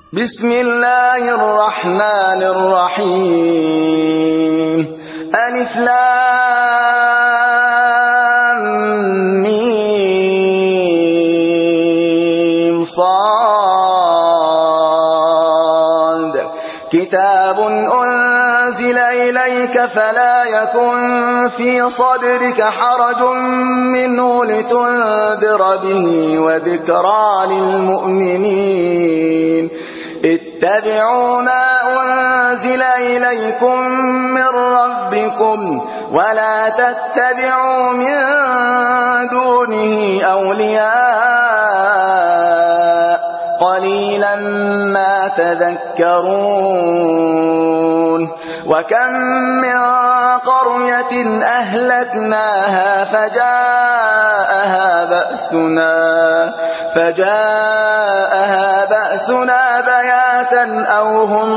بسم الله الرحمن الرحيم ألف لام ميم صاد كتاب أنزل إليك فلا يكن في صدرك حرج منه لتنذر به وذكرى للمؤمنين اتبعوا ما أنزل إليكم من ربكم ولا تتبعوا من دونه أولياء قليلا ما تذكرون وكم من قرية أهلكناها فجاءها بأسنا بياتا أو هم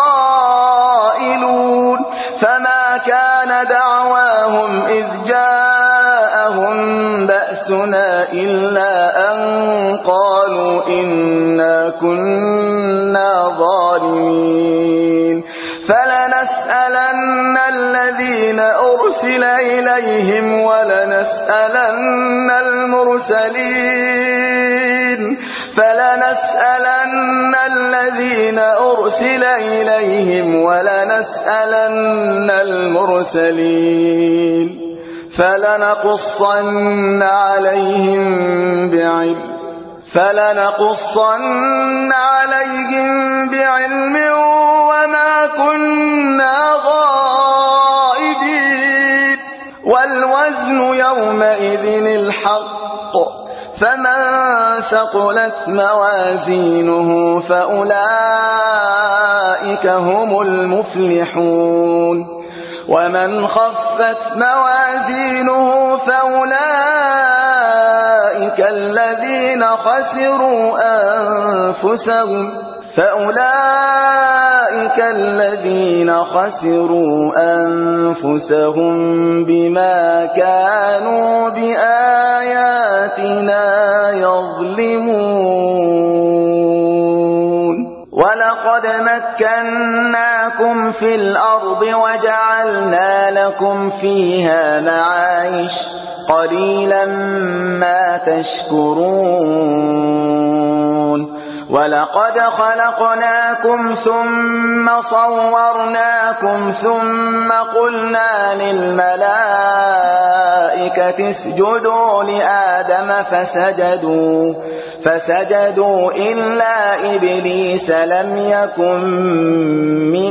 قائلون فما كان دعواهم إذ جاءهم بأسنا إلا أن قالوا إنا كنا ظالمين فلنسألن الذين أرسل إليهم ولنسألن المرسلين فلنقصن عليهم بعلم وما كنا غائبين والوزن يومئذ الحق فمن ثقلت موازينه فأولئك هم المفلحون ومن خفت موازينه فأولئك الذين خسروا أنفسهم بما كانوا بآياتنا يظلمون ولقد مكناكم في الأرض وجعلنا لكم فيها معايش قليلا ما تشكرون ولقد خلقناكم ثم صورناكم ثم قلنا للملائكة اسجدوا لآدم فسجدوا إلا إبليس لم يكن من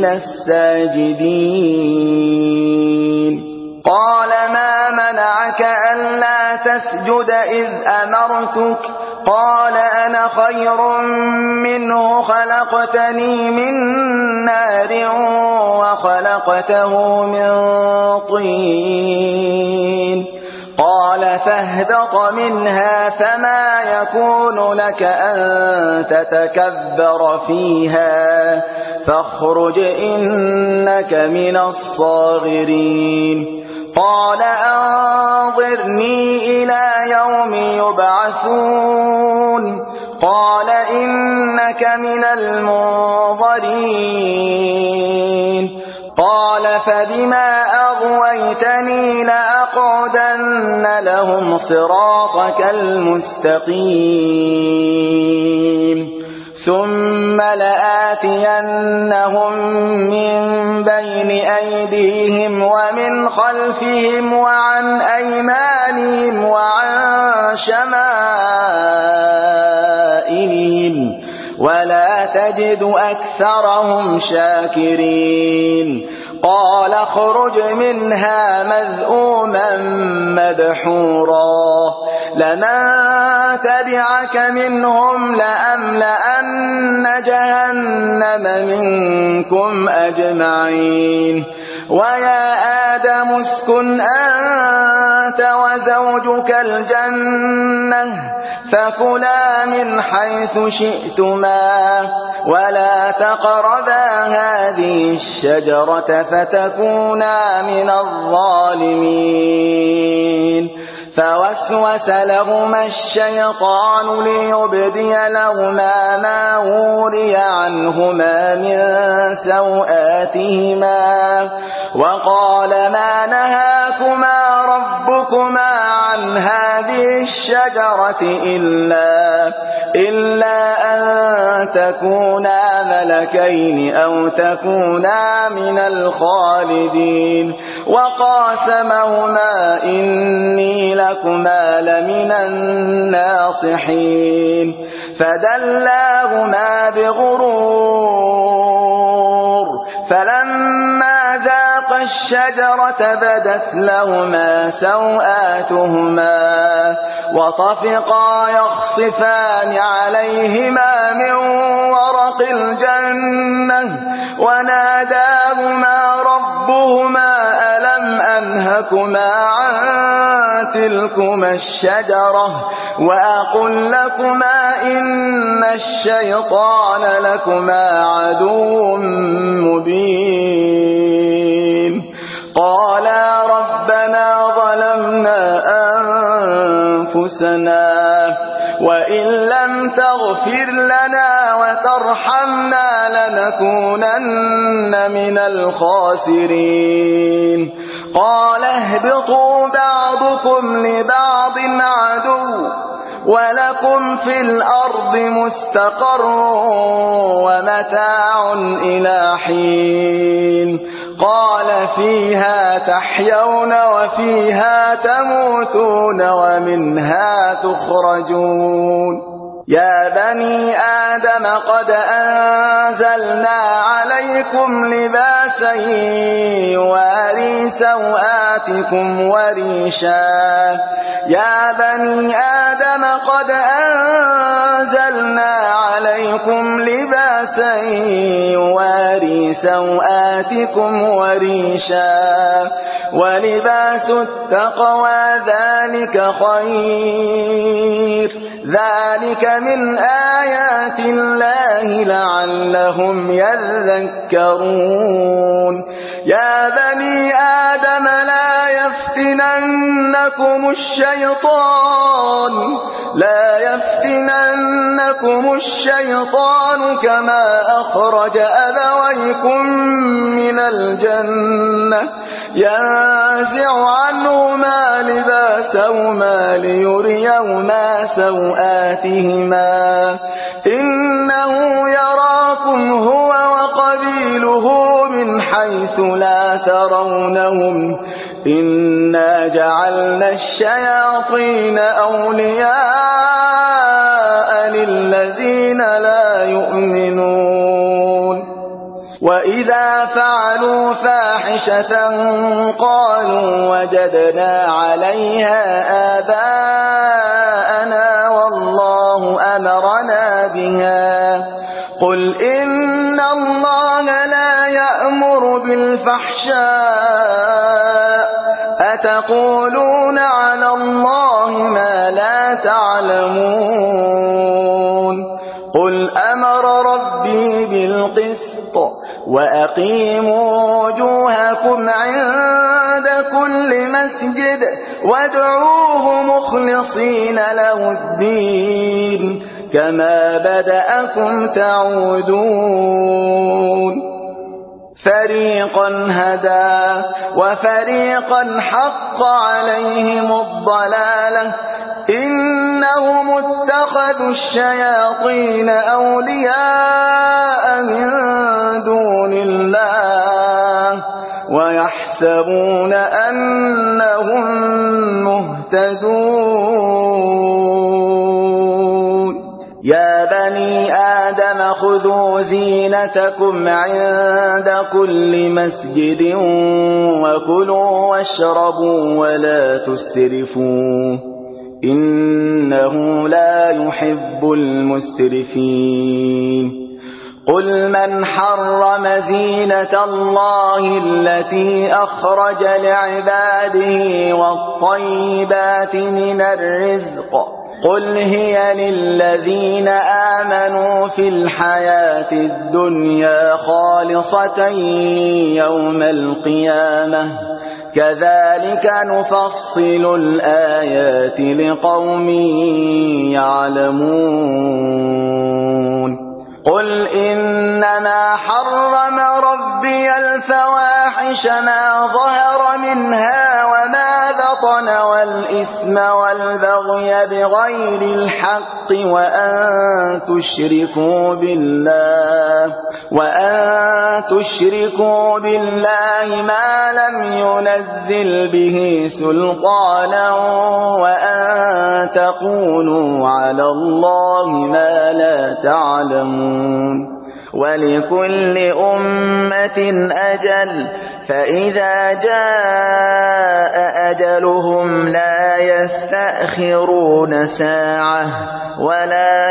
الساجدين قال ما منعك ألا تسجد إذ أمرتك قال أنا خير منه خلقتني من نار وخلقته من طين قال فاهبط منها فما يكون لك أن تتكبر فيها فاخرج إنك من الصاغرين قال أنظرني إلى يوم يبعثون قال إنك من المنظرين قال فبما أغويتني لأقعدن لهم صراطك المستقيم ثم لآتينهم من بين أيديهم ومن خلفهم وعن أيمانهم وعن شمائلهم ولا تجد أكثرهم شاكرين قال اخرج منها مذءوما مدحورا لمن تبعك منهم لأملأن جهنم منكم أجمعين ويا آدم اسكن أنت وزوجك الجنة فكلا من حيث شئتما ولا تقربا هذه الشجرة فتكونا من الظالمين فوسوس لهما الشيطان ليبدي لهما ما وري عنهما من سوآتهما وقال ما نهاكما ربكما عن هذه الشجرة إلا أن تكونا ملكين أو تكونا من الخالدين وقاسمهما إني لكما لمن الناصحين فدلاهما بغرور فلما ذاقا الشجرة بدت لهما سوآتهما وطفقا يخصفان عليهما من ورق الجنة وناداهما ربهما ألم أنهكما عن تلكما الشجرة وأقل لكما إن الشيطان لكما عدو مبين قالا ربنا ظلمنا أنفسنا وإن لم تغفر لنا وترحمنا لنكونن من الخاسرين قال اهبطوا بعضكم لبعض عدو ولكم في الأرض مستقر ومتاع إلى حين قال فيها تحيون وفيها تموتون ومنها تخرجون يا بني آدم قد أنزلنا عليكم لباسا يواري سوآتكم وريشا يا بني آدم قد أنزلنا عليكم لباسا يواري سوآتكم وريشا ولباس التقوى ذلك خير ذلك من آيات الله لعلهم يذكرون يا بني آدم لا يفتننكم الشيطان كما أخرج أبويكم من الجنة ينزع عنهما لباسهما ليريهما سوآتهما إنه يراكم هو وقبيله من حيث لا ترونهم إنا جعلنا الشياطين أولياء للذين لا يؤمنون وإذا فعلوا فاحشة قالوا وجدنا عليها آباءنا والله أمرنا بها قل إن الله لا يأمر بالفحشاء أتقولون على الله ما لا تعلمون قل أمر ربي بالقسط وأقيموا وجوهكم عند كل مسجد وادعوه مخلصين له الدين كما بدأكم تعودون فريقا هدى وفريقا حق عليهم الضلالة إنهم اتخذوا الشياطين أولياء من دون الله ويحسبون أنهم مهتدون يا بني آدم خذوا زينتكم عند كل مسجد وكلوا واشربوا ولا تسرفوا إنه لا يحب المسرفين قل من حرم زينة الله التي أخرج لعباده والطيبات من الرزق قل هي للذين آمنوا في الحياة الدنيا خالصة يوم القيامة كذلك نفصل الآيات لقوم يعلمون قل إنما حرم ربي الفواحش ما ظهر منها وما بطن والإثم والبغي بغير الحق وأن تشركوا بالله ما لم ينزل به سلطانا وأن تقولوا على الله ما لا تعلمون ولكل أمة أجل فإذا جاء أجلهم لا يستأخرون ساعة ولا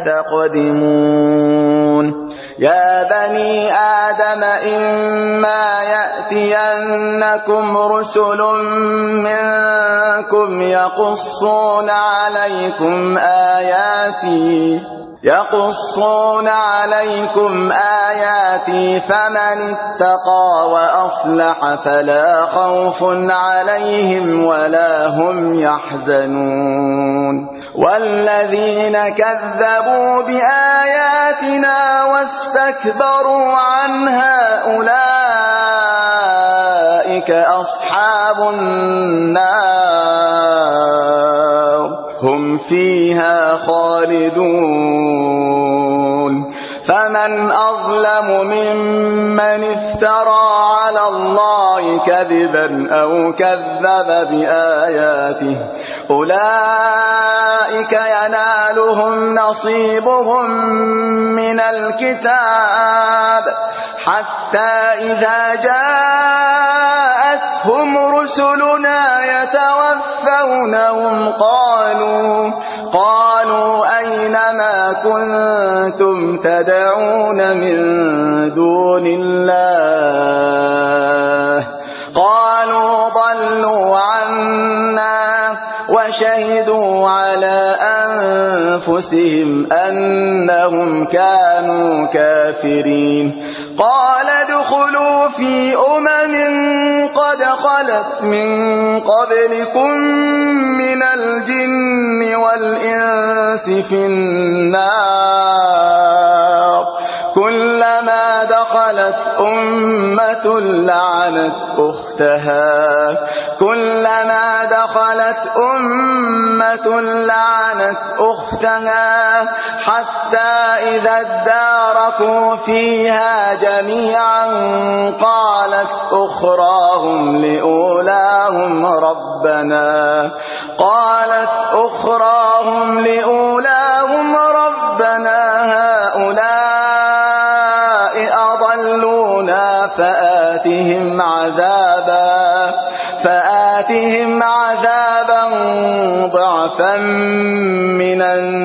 يستقدمون يا بني آدم إما يأتينكم رسل منكم يقصون عليكم آياتي فمن اتقى وأصلح فلا خوف عليهم ولا هم يحزنون والذين كذبوا بآياتنا واستكبروا عنها أولئك أصحاب النار هم فيها خالدون فمن أظلم ممن افترى على الله كذبا أو كذب بآياته أولئك ينالهم نصيبهم من الكتاب حتى إذا جاءتهم رسلنا يتوفونهم قالوا أين ما كنتم تدعون من دون الله قالوا ضلوا عنا وشهدوا على أنفسهم أنهم كانوا كافرين قال ادخلوا في قد خلت من قبلكم من الجن والإنس في النار كلما دخلت أمة لعنت أختها حتى إذا اداركوا فيها جميعا قالت أخراهم لأولاهم ربنا هؤلاء أضلونا فآتهم عذابا ضعفا من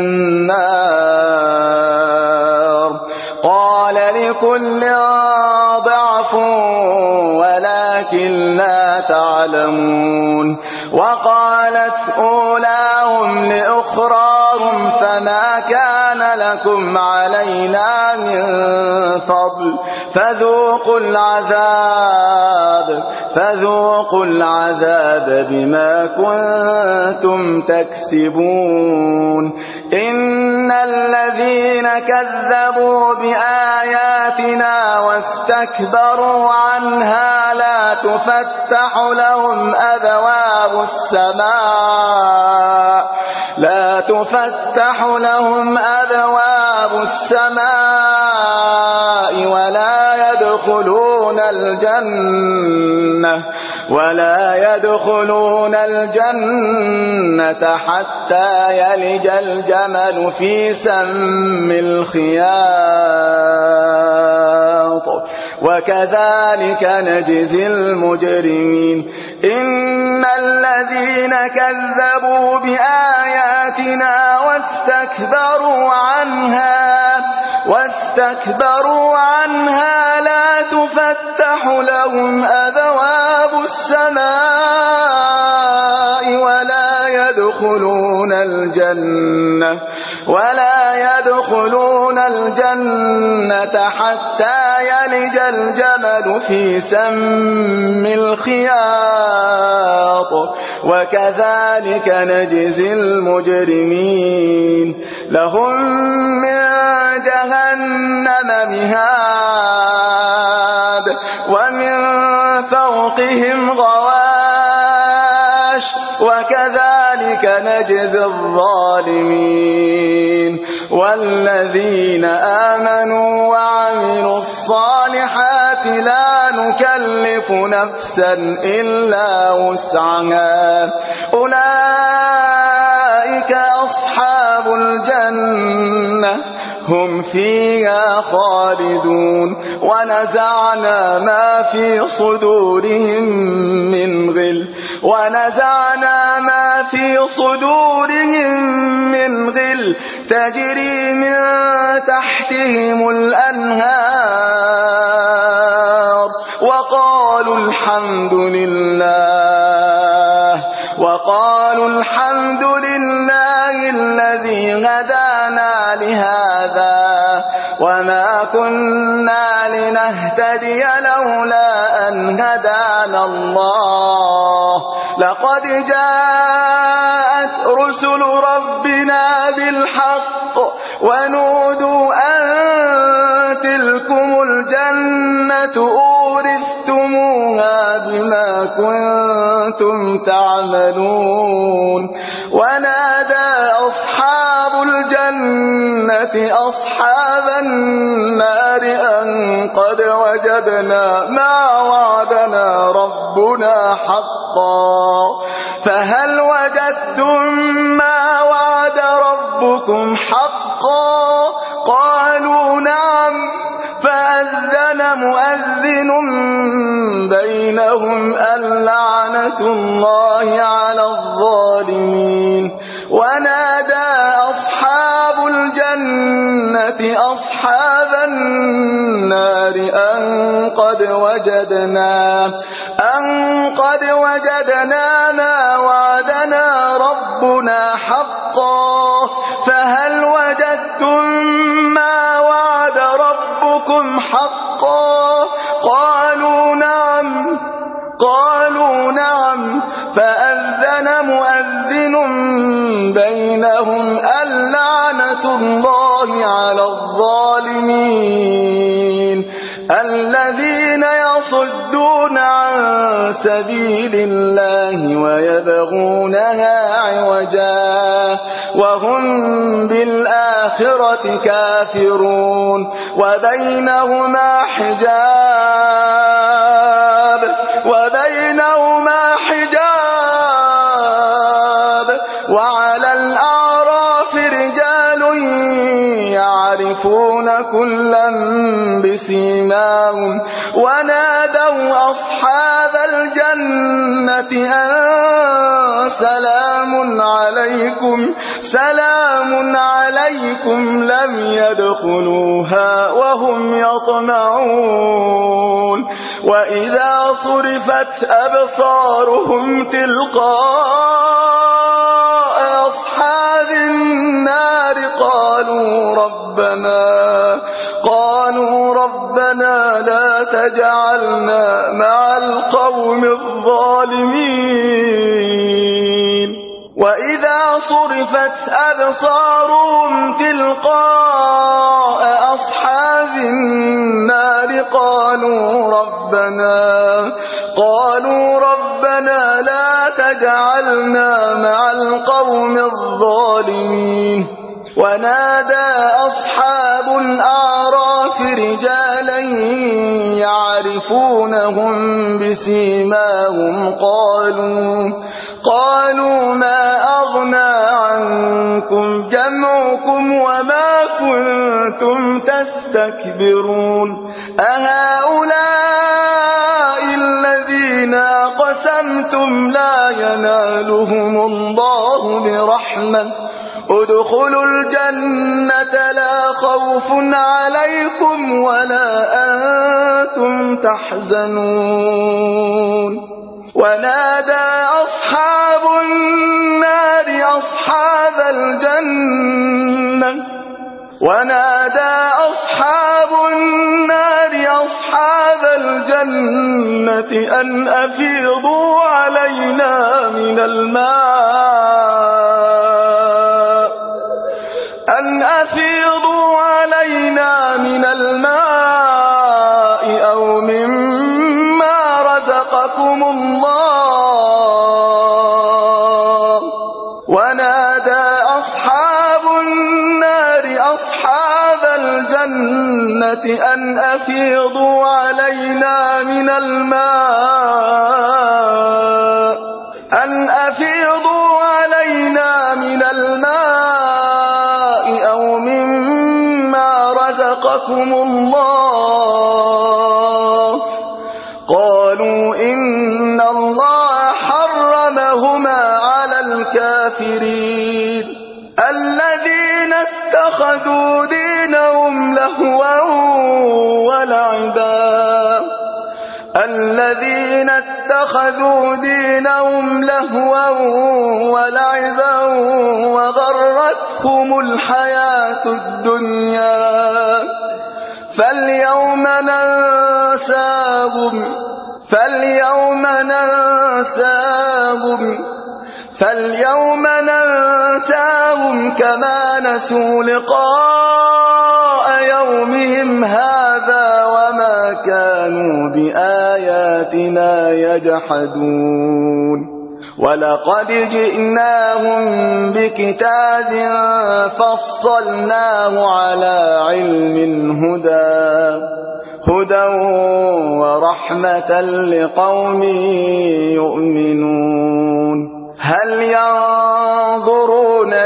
النار قال لكل ضعف ولكن لا تعلمون وقالت أولاهم لأخراهم فما كان لكم علينا من فضل فذوقوا العذاب بما كنتم تكسبون إن الذين كذبوا بآياتنا واستكبروا عنها لا تفتح لهم أبواب السماء ولا يدخلون الجنة حتى يلج الجمل في سم الخياط وكذلك نجزي المجرمين إن الذين كذبوا بآياتنا واستكبروا عنها لا تفتح لهم أبواب السماء ولا يدخلون الجنة حتى يلج الجمل في سم الخياط وكذلك نجزي المجرمين لهم من جهنم مهاد ومن فوقهم غواش وكذلك نجزي الظالمين والذين آمنوا وعملوا الصالحات لا نكلف نفسا إلا وسعها أولئك أصحاب الجنة هم فيها خالدون ونزعنا ما في صدورهم من غل تجري من تحتهم الأنهار وقالوا الحمد لله الذي هدانا لهذا وما كنا لنهتدي لولا أن هدانا الله لقد جاءت رسل ربنا بالحق ونودوا أن تلكم الجنة أورثتموها بما كنتم تعملون ونادى أصحاب الجنة أصحاب النار أن قد وجدنا ما وعدنا ربنا حقا فهل وجدتم ما وعد ربكم حقا قالوا نعم فأذن مؤذن بينهم اللعنة الله على الظالمين ونادى أصحاب الجنة أصحاب النار أن قد وجدنا ما وعدنا ربنا حقا فهل وجدتم ما وعد ربكم حقا قالوا نعم فأذن مؤذن بينهم اللعنة الله على الظالمين الذين يصدون عن سبيل الله ويبغونها عوجا وهم بالآخرة كافرون وبينهما حجاب وعلى الأعراف رجال يعرفون كلا بسيماهم ونادوا أصحاب الجنة أن سلام عليكم لم يدخلوها وهم يطمعون وإذا صرفت أبصارهم تلقاء أصحاب النار قالوا ربنا لا تجعلنا مع القوم الظالمين وإذا صرفت أبصارهم تلقاء أصحاب النار قالوا ربنا لا تجعلنا مع القوم الظالمين ونادى أصحاب الأعراف رجالا يعرفونهم بسيماهم قالوا ما أغنى عنكم جمعكم وما كنتم تستكبرون أهؤلاء الذين أقسمتم لا ينالهم الله برحمة ادخلوا الجنة لا خوف عليكم ولا أنتم تحزنون ونادى أصحاب النار أصحاب الجنة ونادى أصحاب النار أصحاب الجنة أن أفيضوا علينا من الماء أو مما رزقكم الله. ونادى أصحاب النار أصحاب الجنة أن أفيضوا علينا من الماء أو مما رزقكم الله. قالوا إن الله حرمهما على الكافرين الذين اتخذوا دينهم لهوا ولعبا وغرتهم الحياة الدنيا فاليوم ننساهم كما نسوا لقاء يومهم هذا وما كانوا بآياتنا يجحدون. ولقد جئناهم بكتاب فصلناه على علم هدى ورحمة لقوم يؤمنون. هل ينظرون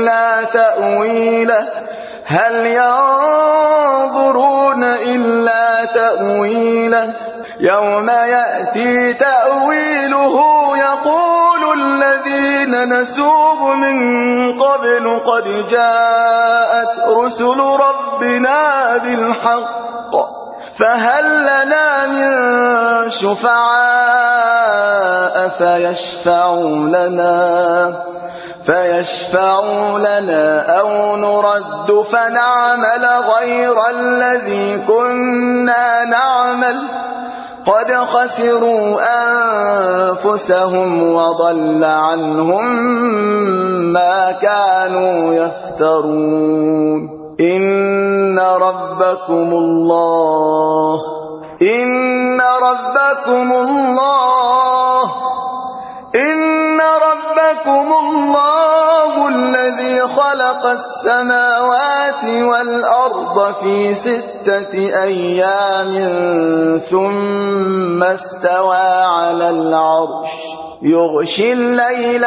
إلا تأويله يوم يأتي تأويله يقول الذين نسوه من قبل قد جاءت رسل ربنا بالحق فهل لنا من شفعاء فيشفعوا لنا أو نرد فنعمل غير الذي كنا نعمل قد خسروا أنفسهم وضل عنهم ما كانوا يفترون. إن ربكم الله الذي خلق السماوات والأرض في 6 أيام ثم استوى على العرش يغشي الليل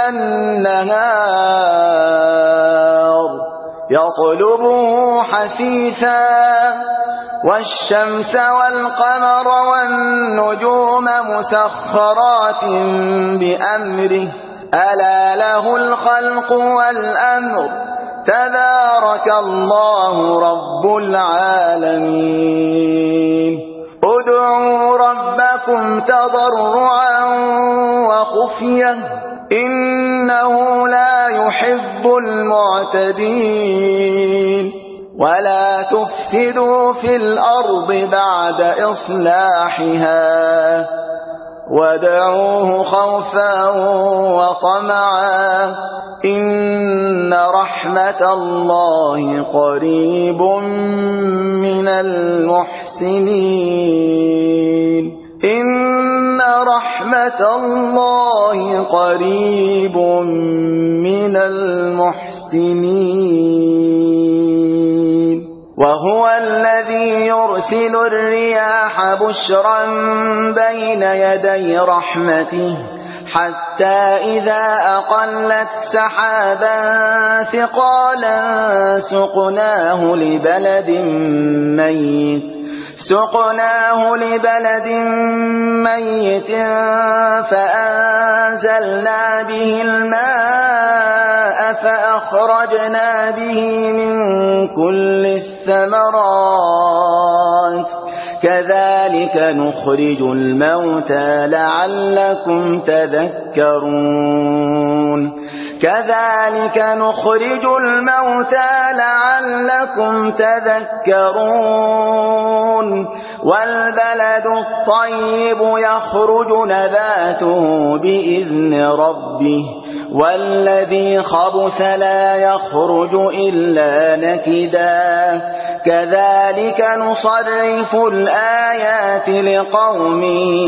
النهار يطلبه حثيثا والشمس والقمر والنجوم مسخرات بأمره ألا له الخلق والأمر تبارك الله رب العالمين. ادعوا ربكم تضرعا وخفية إنه لا يحب المعتدين. ولا تفسدوا في الأرض بعد إصلاحها وادعوه خوفا وطمعا إن رحمة الله قريب من المحسنين. إن رحمة الله قريب من المحسنين. وهو الذي يرسل الرياح بشرا بين يدي رحمته حتى إذا أقلت سحابا ثقالا سقناه لبلد ميت فأنزلنا به الماء فأخرجنا به من كل الثمرات كذلك نخرج الموتى لعلكم تذكرون. كذلك نخرج الموتى لعلكم تذكرون والبلد الطيب يخرج نباته بإذن ربه والذي خبث لا يخرج إلا نكدا كذلك نصرف الآيات لقوم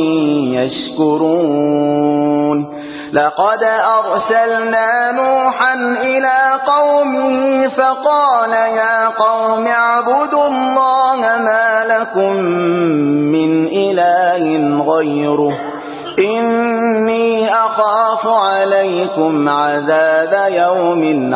يشكرون لقد أرسلنا نوحا إلى قومه فقال يا قوم اعبدوا الله ما لكم من إله غيره إني أخاف عليكم عذاب يوم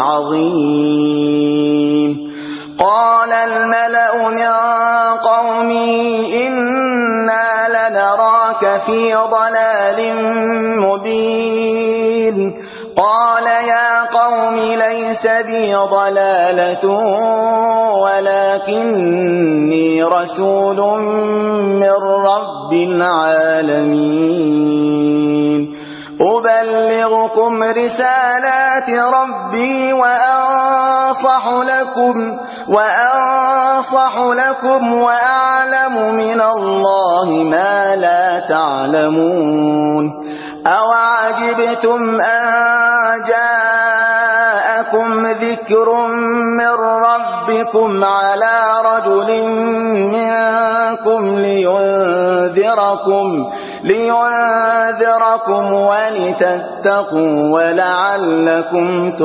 عظيم قال الملأ من قومه إنا لنراك في ضلال مبين قال يا قوم ليس بي ضلالة ولكني رسول من رب العالمين أبلغكم رسالات ربي وأنصح لكم وأعلم من الله ما لا تعلمون أوعجبتم أن جاءكم ذكر من ربكم على رجل منكم لينذركم ولتتقوا ولعلكم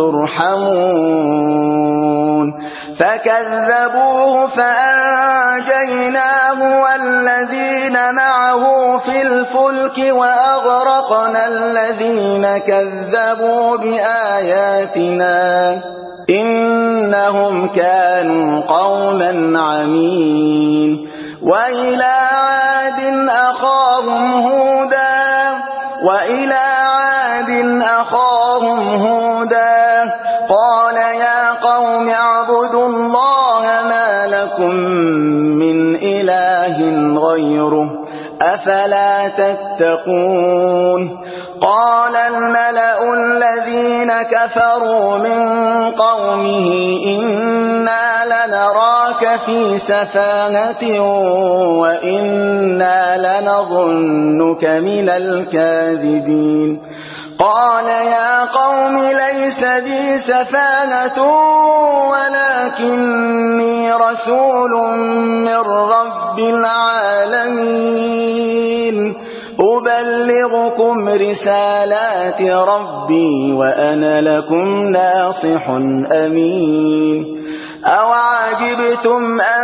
ترحمون فكذبوه فأنجيناه والذين معه في الفلك وأغرقنا الذين كذبوا بآياتنا إنهم كانوا قوما عمين وإلى عاد أخاهم هودا قال يا قوم اعبدوا الله ما لكم من إله غيره أفلا تتقون قال الملأ الذين كفروا من قومه إنا لنراك في سفاهة وإنا لنظنك من الكاذبين قال يا قوم ليس بي سفاهة ولكني رسول من رب العالمين أبلغكم رسالات ربي وأنا لكم ناصح أمين أوعجبتم أن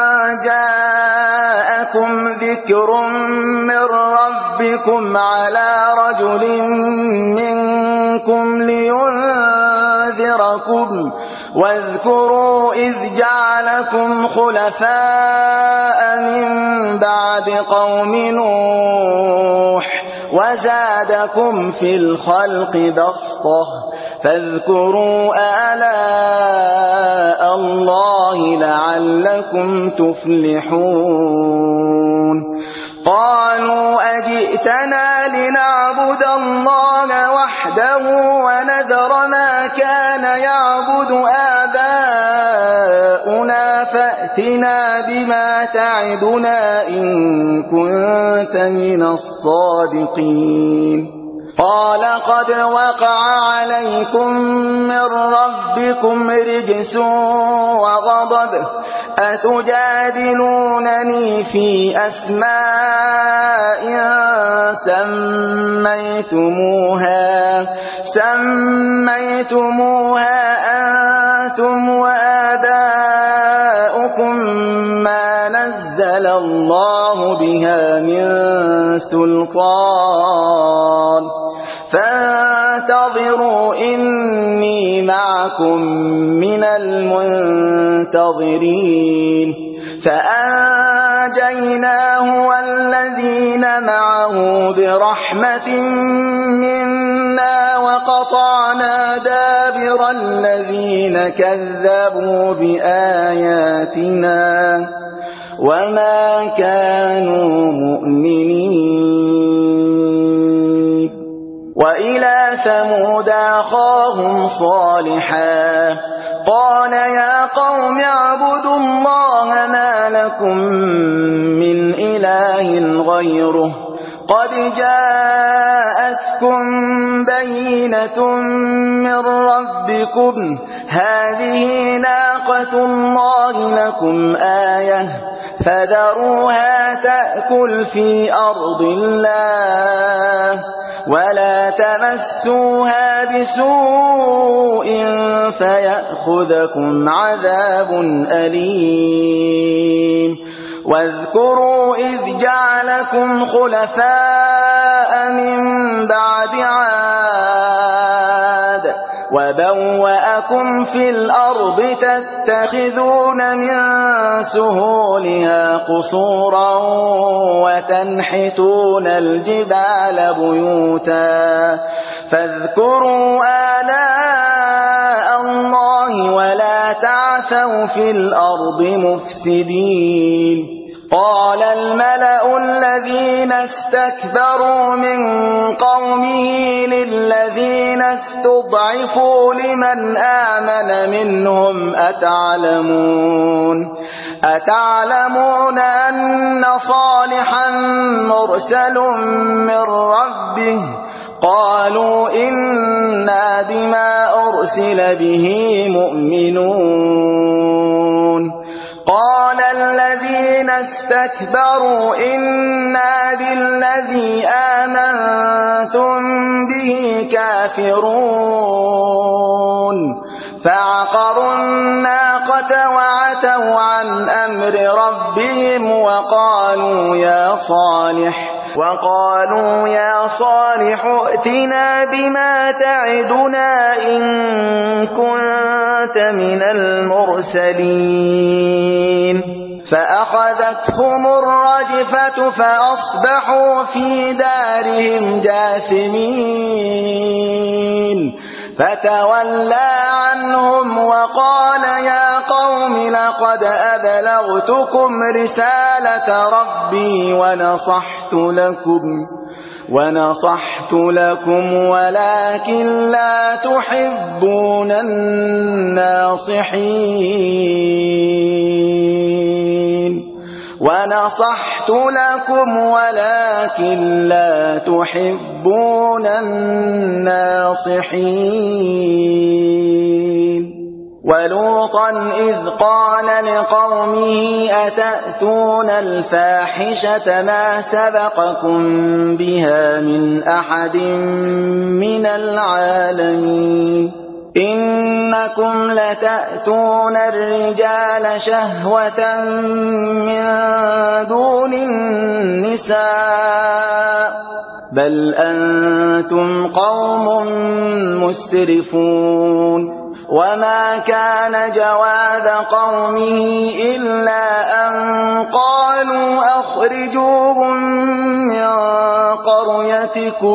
جاءكم ذكر من ربكم على رجل منكم لينذركم واذكروا إذ جعلكم خلفاء من بعد قوم نوح وزادكم في الخلق بسطة فاذكروا آلاء الله لعلكم تفلحون قالوا أجئتنا لنعبد الله وحده ونذر ما كان يعبد آباؤنا فأتنا بما تعدنا إن كنت من الصادقين قال قد وقع عليكم من ربكم رجس وغضب أتجادلونني في أسماء سميتموها أنتم وآباؤكم ما نزل الله بها من سلطان فانتظروا إني معكم من المنتظرين فأنجيناه والذين معه برحمة منا وقطعنا دابر الذين كذبوا بآياتنا وما كانوا مؤمنين وإلى ثمود أخاهم صالحا قال يا قوم اعبدوا الله ما لكم من إله غيره قد جاءتكم بينة من ربكم هذه ناقة الله لكم آية فذروها تأكل في أرض الله ولا تمسوها بسوء فيأخذكم عذاب أليم واذكروا إذ جعلكم خلفاء من بعد عاد وبوأكم في الأرض تتخذون من سهولها قصورا وتنحتون الجبال بيوتا فاذكروا آلاء الله ولا تعثوا في الأرض مفسدين قال الملأ الذين استكبروا من قومه للذين استضعفوا لمن آمن منهم أتعلمون أن صالحا مرسل من ربه قالوا إنا بما أرسل به مؤمنون قال الذين استكبروا إنا بالذي آمنتم به كافرون فعقروا الناقة وعتوا عن أمر ربهم وقالوا يا صالح ائتنا بما تعدنا إن كنت من المرسلين فأخذتهم الرجفة فأصبحوا في دارهم جاثمين فتولى عنهم وقال يا قوم لقد أبلغتكم رسالة ربي ونصحت لكم ولكن لا تحبون الناصحين ولوطا إذ قال لقومه أتأتون الفاحشة ما سبقكم بها من أحد من العالمين إنكم لتأتون الرجال شهوة من دون النساء بل أنتم قوم مسرفون وما كان جواب قومه إلا أن قالوا أخرجوهم من قريتكم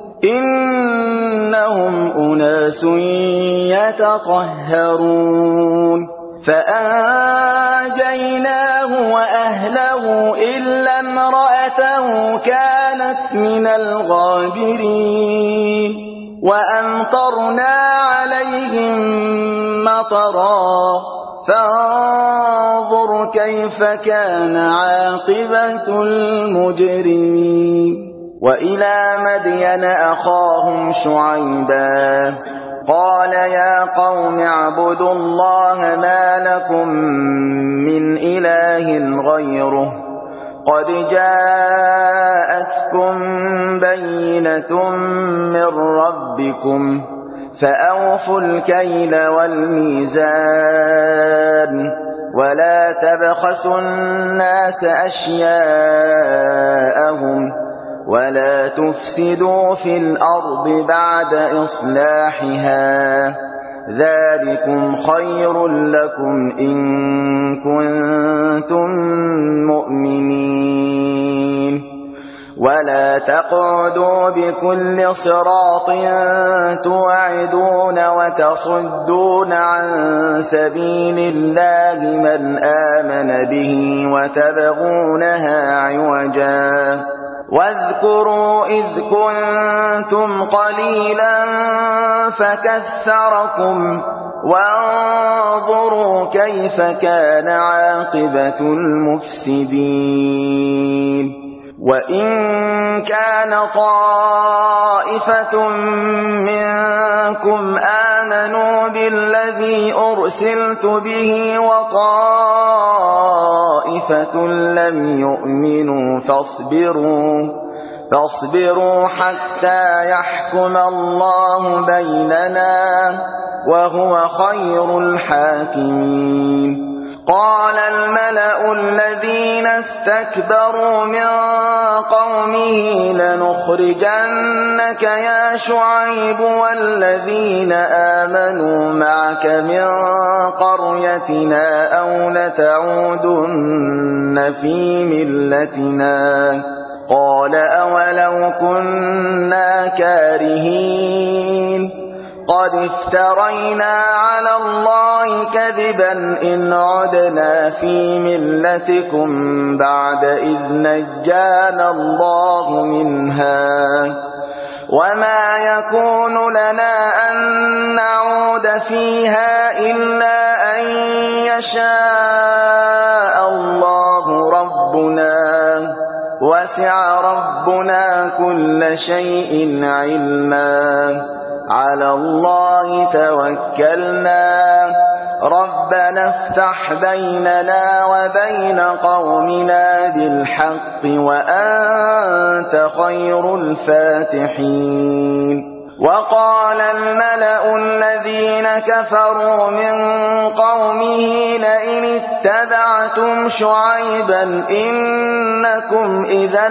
إنهم أناس يتطهرون فأنجيناه وأهله إلا امرأته كانت من الغابرين وأمطرنا عليهم مطرا فانظر كيف كان عاقبة المجرمين وإلى مدين أخاهم شعيبا قال يا قوم اعبدوا الله ما لكم من إله غيره قد جاءتكم بينة من ربكم فأوفوا الكيل والميزان ولا تبخسوا الناس أشياءهم ولا تفسدوا في الأرض بعد إصلاحها ذلكم خير لكم إن كنتم مؤمنين ولا تقعدوا بكل صراط توعدون وتصدون عن سبيل الله من آمن به وتبغونها عوجا واذكروا إذ كنتم قليلا فكثركم وانظروا كيف كان عاقبة المفسدين وإن كان طائفة منكم آمنوا بالذي أرسلت به وطائفة لم يؤمنوا فاصبروا حتى يحكم الله بيننا وهو خير الحاكمين قال الملأ الذين استكبروا من قومه لنخرجنك يا شعيب والذين آمنوا معك من قريتنا أو لتعودن في ملتنا قال أولو كنا كارهين قد افترينا على الله كذبا إن عدنا في ملتكم بعد إذ نجانا الله منها وما يكون لنا أن نعود فيها إلا أن يشاء الله ربنا وسع ربنا كل شيء علما على الله توكلنا ربنا افتح بيننا وبين قومنا بالحق وأنت خير الفاتحين وقال الملأ الذين كفروا من قومه لئن اتبعتم شعيبا إنكم إذا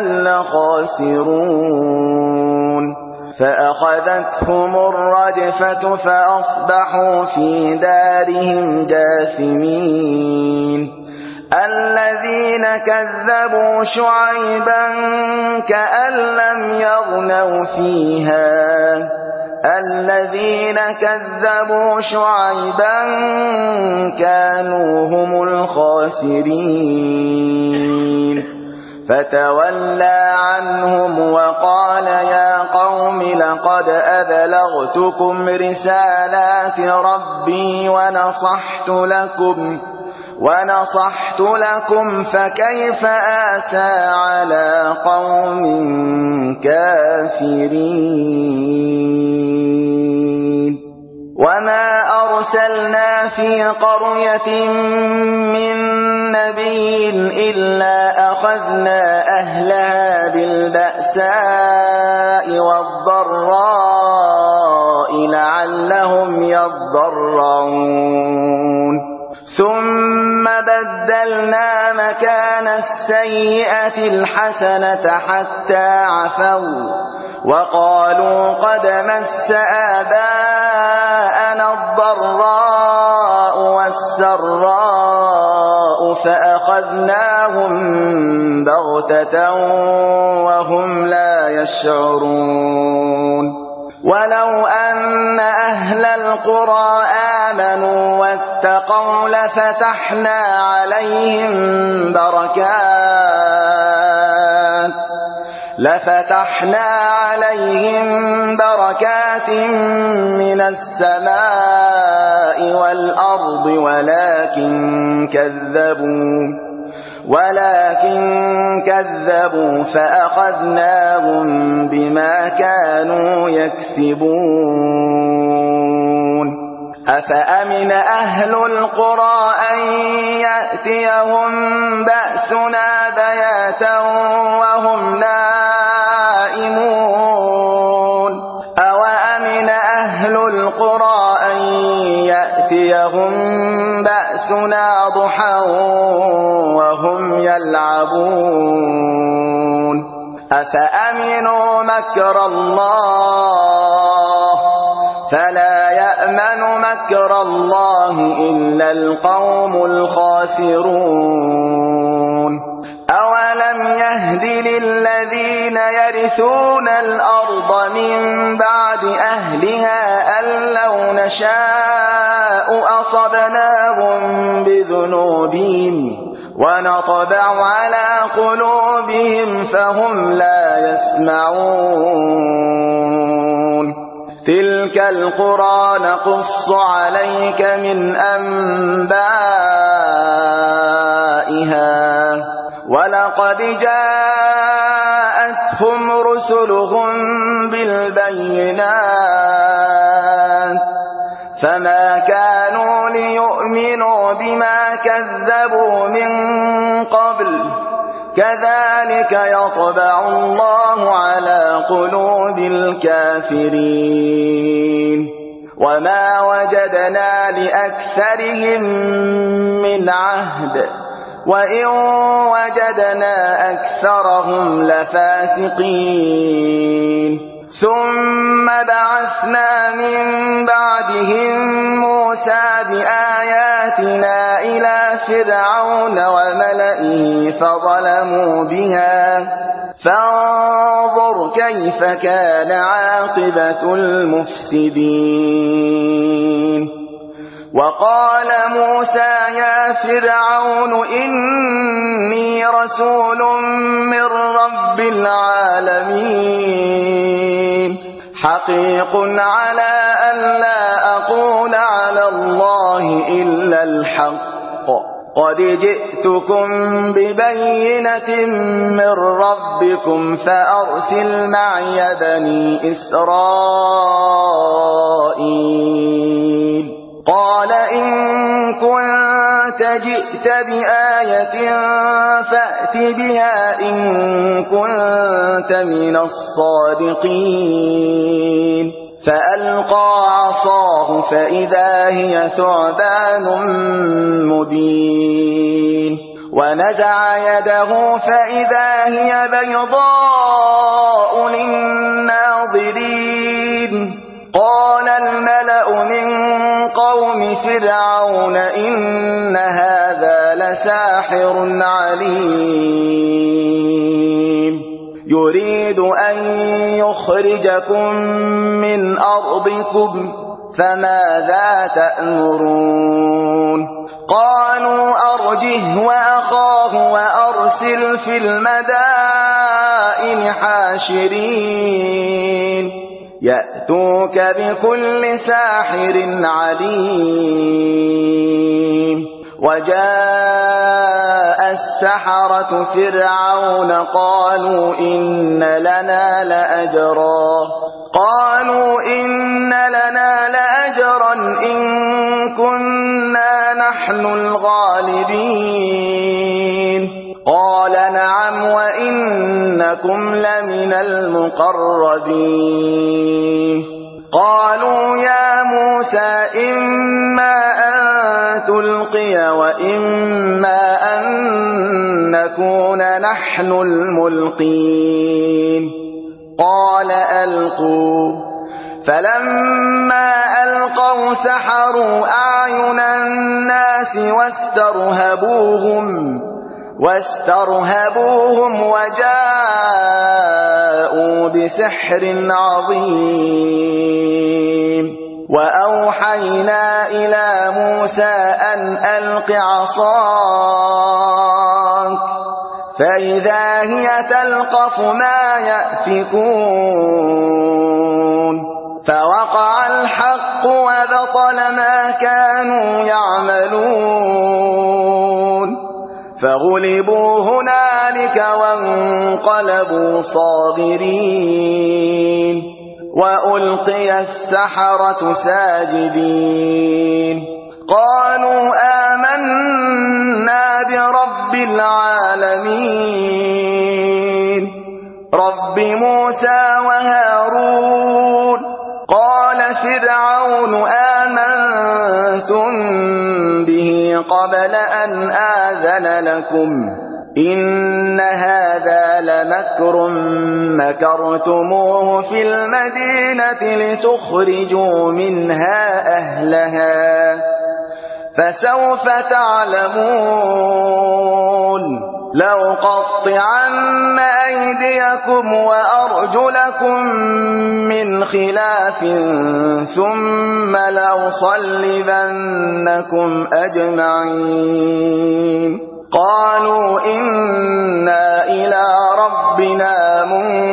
لخاسرون فأخذتهم الرجفة فأصبحوا في دارهم جاثمين الذين كذبوا شعيبا كأن لم يغنوا فيها الذين كذبوا شعيبا كانوا هم الخاسرين فتولى عنهم وقال يا قوم لقد أبلغتكم رسالات ربي ونصحت لكم فكيف آسى على قوم كافرين وما أرسلنا في قرية من نبي إلا أخذنا أهلها بالبأساء والضراء لعلهم يضرعون ثم بدلنا مكان السيئة الحسنة حتى عفوا وقالوا قد مس آباءنا الضراء والسراء فأخذناهم بغتة وهم لا يشعرون ولو أن أهل القرى آمنوا واتقوا لفتحنا عليهم بركات من السماء والأرض ولكن كذبوا فأخذناهم بما كانوا يكسبون أفأمن أهل القرى أن يأتيهم بأسنا بياتا وهم نائمون أوأمن أهل القرى أن يأتيهم بأسنا ضحى وهم يلعبون أفأمنوا مكر الله فلا يأمن مكر الله إلا القوم الخاسرون أولم يهد للذين يرثون الأرض من بعد أهلها أن لو نشاء أصبناهم بذنوبهم ونطبع على قلوبهم فهم لا يسمعون تلك القرى نقص عليك من أنبائها ولقد جاءتهم رسلهم بالبينات فما كانوا ليؤمنوا بما كذبوا من قبل كذلك يطبع الله على قلوب الكافرين وما وجدنا لأكثرهم من عهد وإن وجدنا أكثرهم لفاسقين ثم بعثنا من بعدهم موسى بآياتنا إلى فرعون وملئه فظلموا بها فانظر كيف كان عاقبة المفسدين وقال موسى يا فرعون إني رسول من رب العالمين حقيق على أن لا أقول على الله إلا الحق قد جئتكم ببينة من ربكم فأرسل معي بني إسرائيل قال إن كنت جئت بآية فأت بها إن كنت من الصادقين فألقى عصاه فإذا هي ثعبان مبين ونزع يده فإذا هي بيضاء للناظرين قال الملأ من قوم فرعون إن هذا لساحر عليم يريد أن يخرجكم من أرضكم فماذا تأمرون قالوا أرجه وأخاه وأرسل في المدائن حاشرين يأتوك بكل ساحر عليم وجاء السحرة فرعون قالوا إن لنا لأجرا إن كنا نحن الغالبين قال نعم وإنكم لمن المقربين قالوا يا موسى إما أن تلقي وإما أن نكون نحن الملقين قال ألقوا فلما ألقوا سحروا أعين الناس واسترهبوهم وجاءوا بسحر عظيم وأوحينا إلى موسى أن ألق عصاك فإذا هي تلقف ما يأفكون فوقع الحق وبطل ما كانوا يعملون فغلبوا هنالك وانقلبوا صاغرين وألقي السحرة ساجدين قالوا آمنا برب العالمين رب موسى وهارون قال فرعون آمنتم به قبل أن آذن لكم إن هذا لمكر مكرتموه في المدينة لتخرجوا منها أهلها فسوف تعلمون لأقطعن أيديكم وأرجلكم من خلاف ثم لأصلبنكم أجمعين قالوا إنا إلى ربنا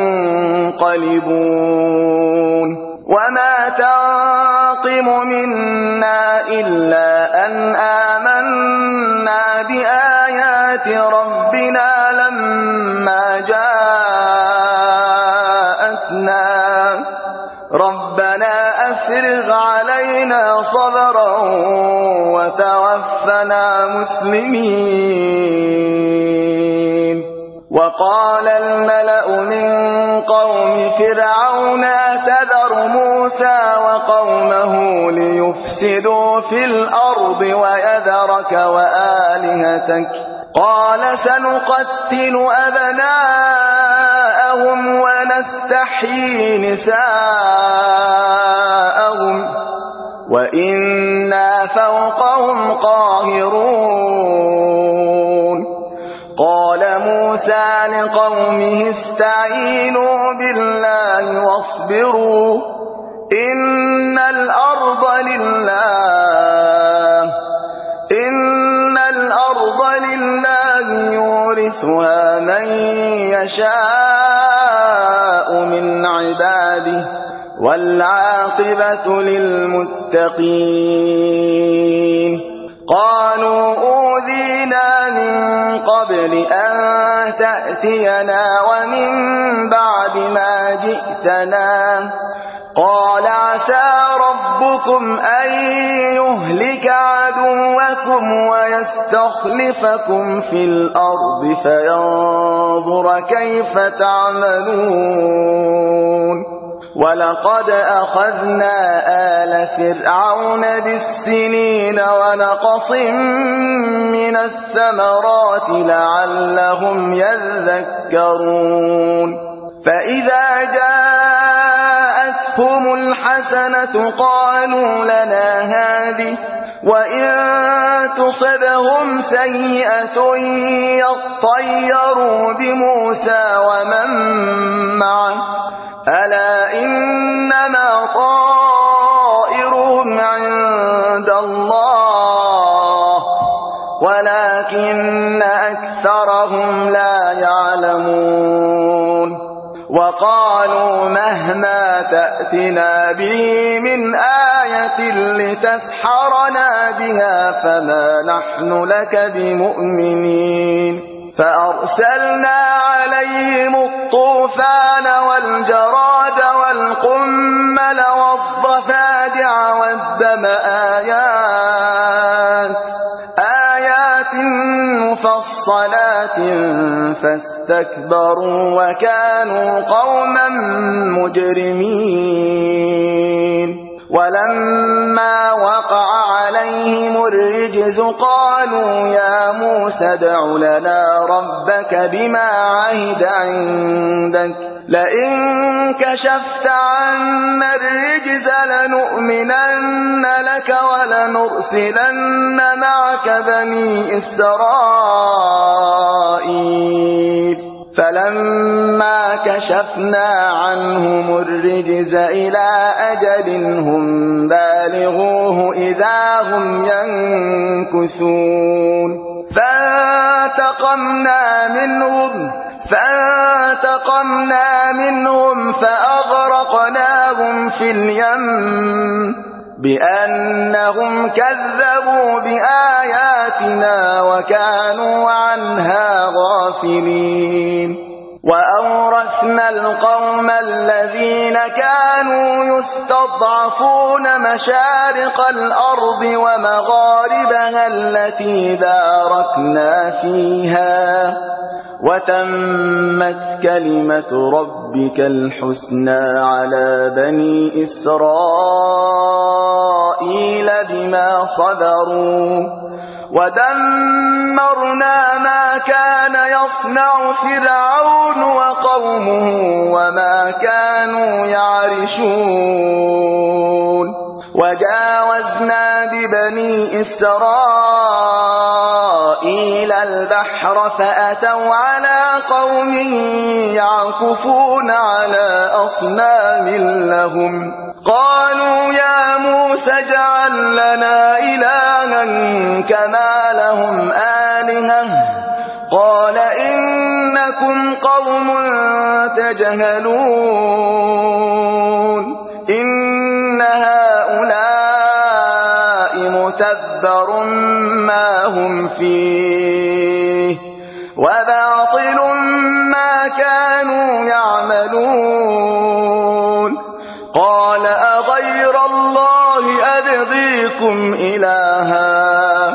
منقلبون وما تنقم منا إلا أن آمنا بآيات ربنا لما جاءتنا ربنا أفرغ علينا صبرا وتوفنا مسلمين وقال الملأ من قوم فرعون أتذر موسى وقومه ليفسدوا في الأرض ويذرك وآلهتك قال سنقتل أبناءهم ونستحيي نساءهم وإنا فوقهم قاهرون قال موسى لقومه استعينوا بالله واصبروا إن الأرض لله يورثها من يشاء من عباده والعاقبة للمتقين قالوا أوذينا من قبل أن تأتينا ومن بعد ما جئتنا قال عسى ربكم أن يهلك عدوكم ويستخلفكم في الأرض فينظر كيف تعملون ولقد أخذنا آل فرعون بالسنين ونقص من الثمرات لعلهم يذكرون فإذا جاءتهم الحسنة قالوا لنا هذه وإن تصبهم سيئة يطيروا بموسى ومن معه ألا إنما طائرهم عند الله ولكن أكثرهم لا يعلمون وقالوا مهما تأتنا به من آية لتسحرنا بها فما نحن لك بمؤمنين فأرسلنا عليهم الطوفان والجراد والقمل والضفادع والدم آيات مفصلات فاستكبروا وكانوا قوما مجرمين ولما وقع عليهم الرجز قالوا يا موسى ادع لنا ربك بما عهد عندك لئن كشفت عنا الرجز لنؤمنن لك ولنرسلن معك بني إسرائيل فلما كشفنا عنهم الرجز إلى أجل هم بالغوه إذا هم ينكثون فانتقمنا منهم فأغرقناهم في اليم بأنهم كذبوا بآياتنا وكانوا عنها غافلين وأورثنا القوم الذين كانوا يستضعفون مشارق الأرض ومغاربها التي باركنا فيها وتمت كلمة ربك الحسنى على بني إسرائيل بما صبروا ودمرنا ما كان يصنع فرعون وقومه وما كانوا يعرشون وجاوزنا ببني إسرائيل البحر فأتوا على قوم يعكفون على أصنام لهم قالوا يا موسى اجعل لنا إلها كما لهم آلهة قال إنكم قوم تجهلون إن هؤلاء متبر ما هم فيه وباطل ما كانوا يعملون قال أغير الله أبغيكم إلها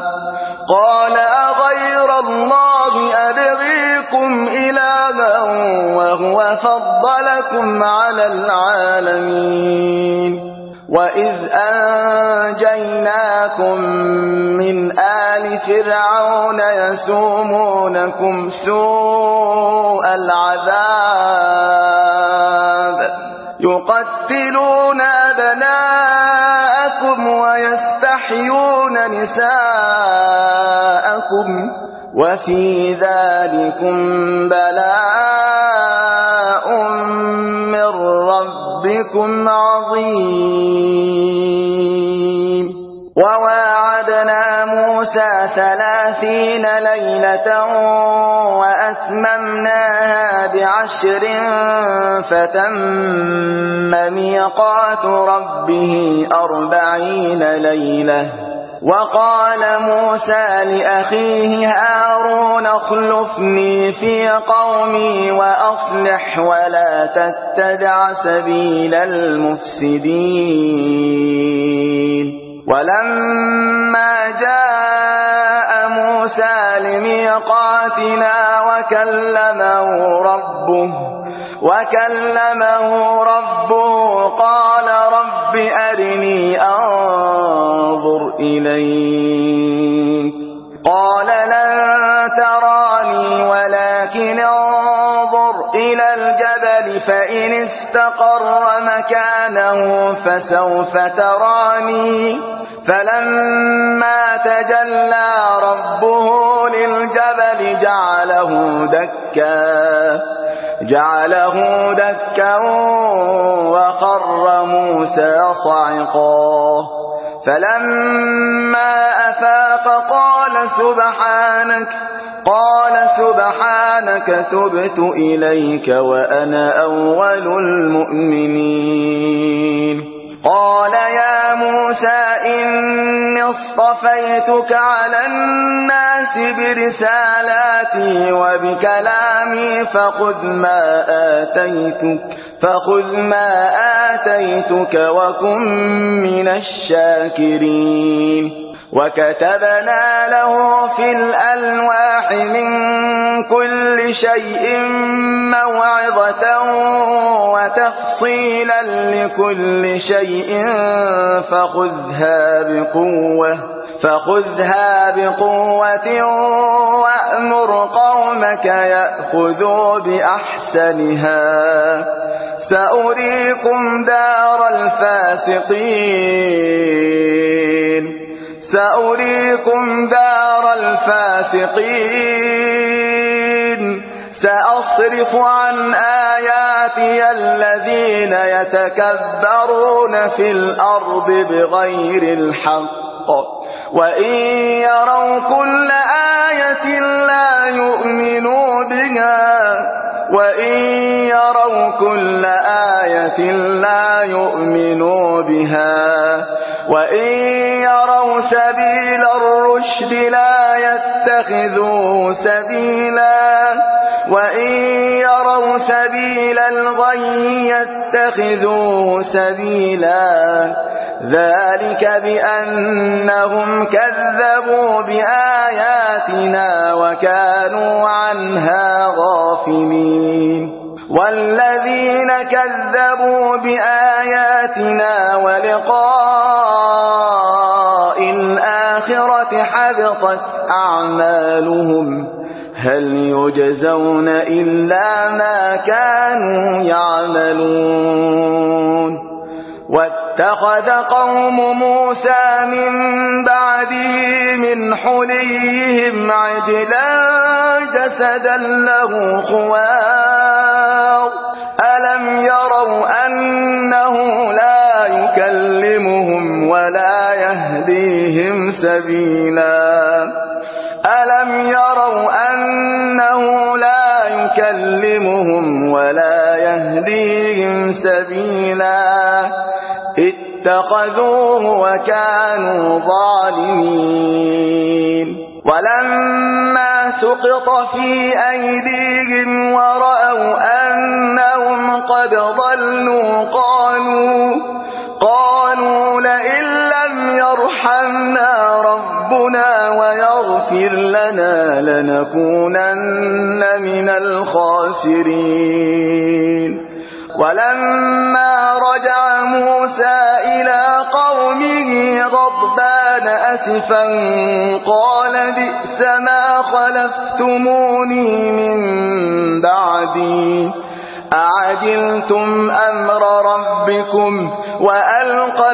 وهو فضلكم على العالمين وإذ أنجيناكم من آل فرعون يسومونكم سوء العذاب يقتلون أبناءكم ويستحيون نساءكم وفي ذلكم بلاء من ربكم عظيم وواعدنا موسى 30 ليلة وأتممناها ب10 فتم ميقات ربه 40 ليلة وقال موسى لأخيه هارون اخلفني في قومي وأصلح ولا تتبع سبيل المفسدين ولما جاء موسى لميقاتنا وكلمه ربه قال رب أرني أنظر إليك قال لن تراني ولكن انظر إلى الجبل فإن استقر مكانه فسوف تراني فلما تجلى ربه للجبل جعله دكا وخر موسى صعقا فلما أفاق قال سبحانك تبت إليك وأنا أول المؤمنين قال يا موسى إني اصطفيتك على الناس برسالاتي وبكلامي فخذ ما آتيتك وكن من الشاكرين وكتبنا له في الألواح من كل شيء موعظة وتفصيلا لكل شيء فخذها بقوة وأمر قومك يأخذوا بأحسنها سأريكم دار الفاسقين سأصرف عن آياتي الذين يتكبرون في الأرض بغير الحق وإن يروا كل آية لا يؤمنوا بها وإن يروا سبيل الرشد لا يتخذوه سبيلا وإن يروا سبيل الغي يتخذوه سبيلا ذلك بأنهم كذبوا بآياتنا وكانوا عنها غافلين والذين كذبوا بآياتنا ولقاء الآخرة حبطت أعمالهم هل يجزون إلا ما كانوا يعملون واتخذ قوم موسى من بعده من حليهم عجلا جسدا له خوار ألم يروا أنه لا يكلمهم ولا يهديهم سبيلا ألم يروا يكلمهم ولا يهديهم سبيلا اتخذوه وكانوا ظالمين ولما سقط في أيديهم ورأوا أنهم قد ضلوا قالوا لئن لم يرحمنا ربنا ويغفر لنا لنكونن من الخاسرين ولما رجع موسى إلى قومه غضبان أسفا قال بئس ما خلفتموني من بعدي أعجلتم أمر ربكم وألقى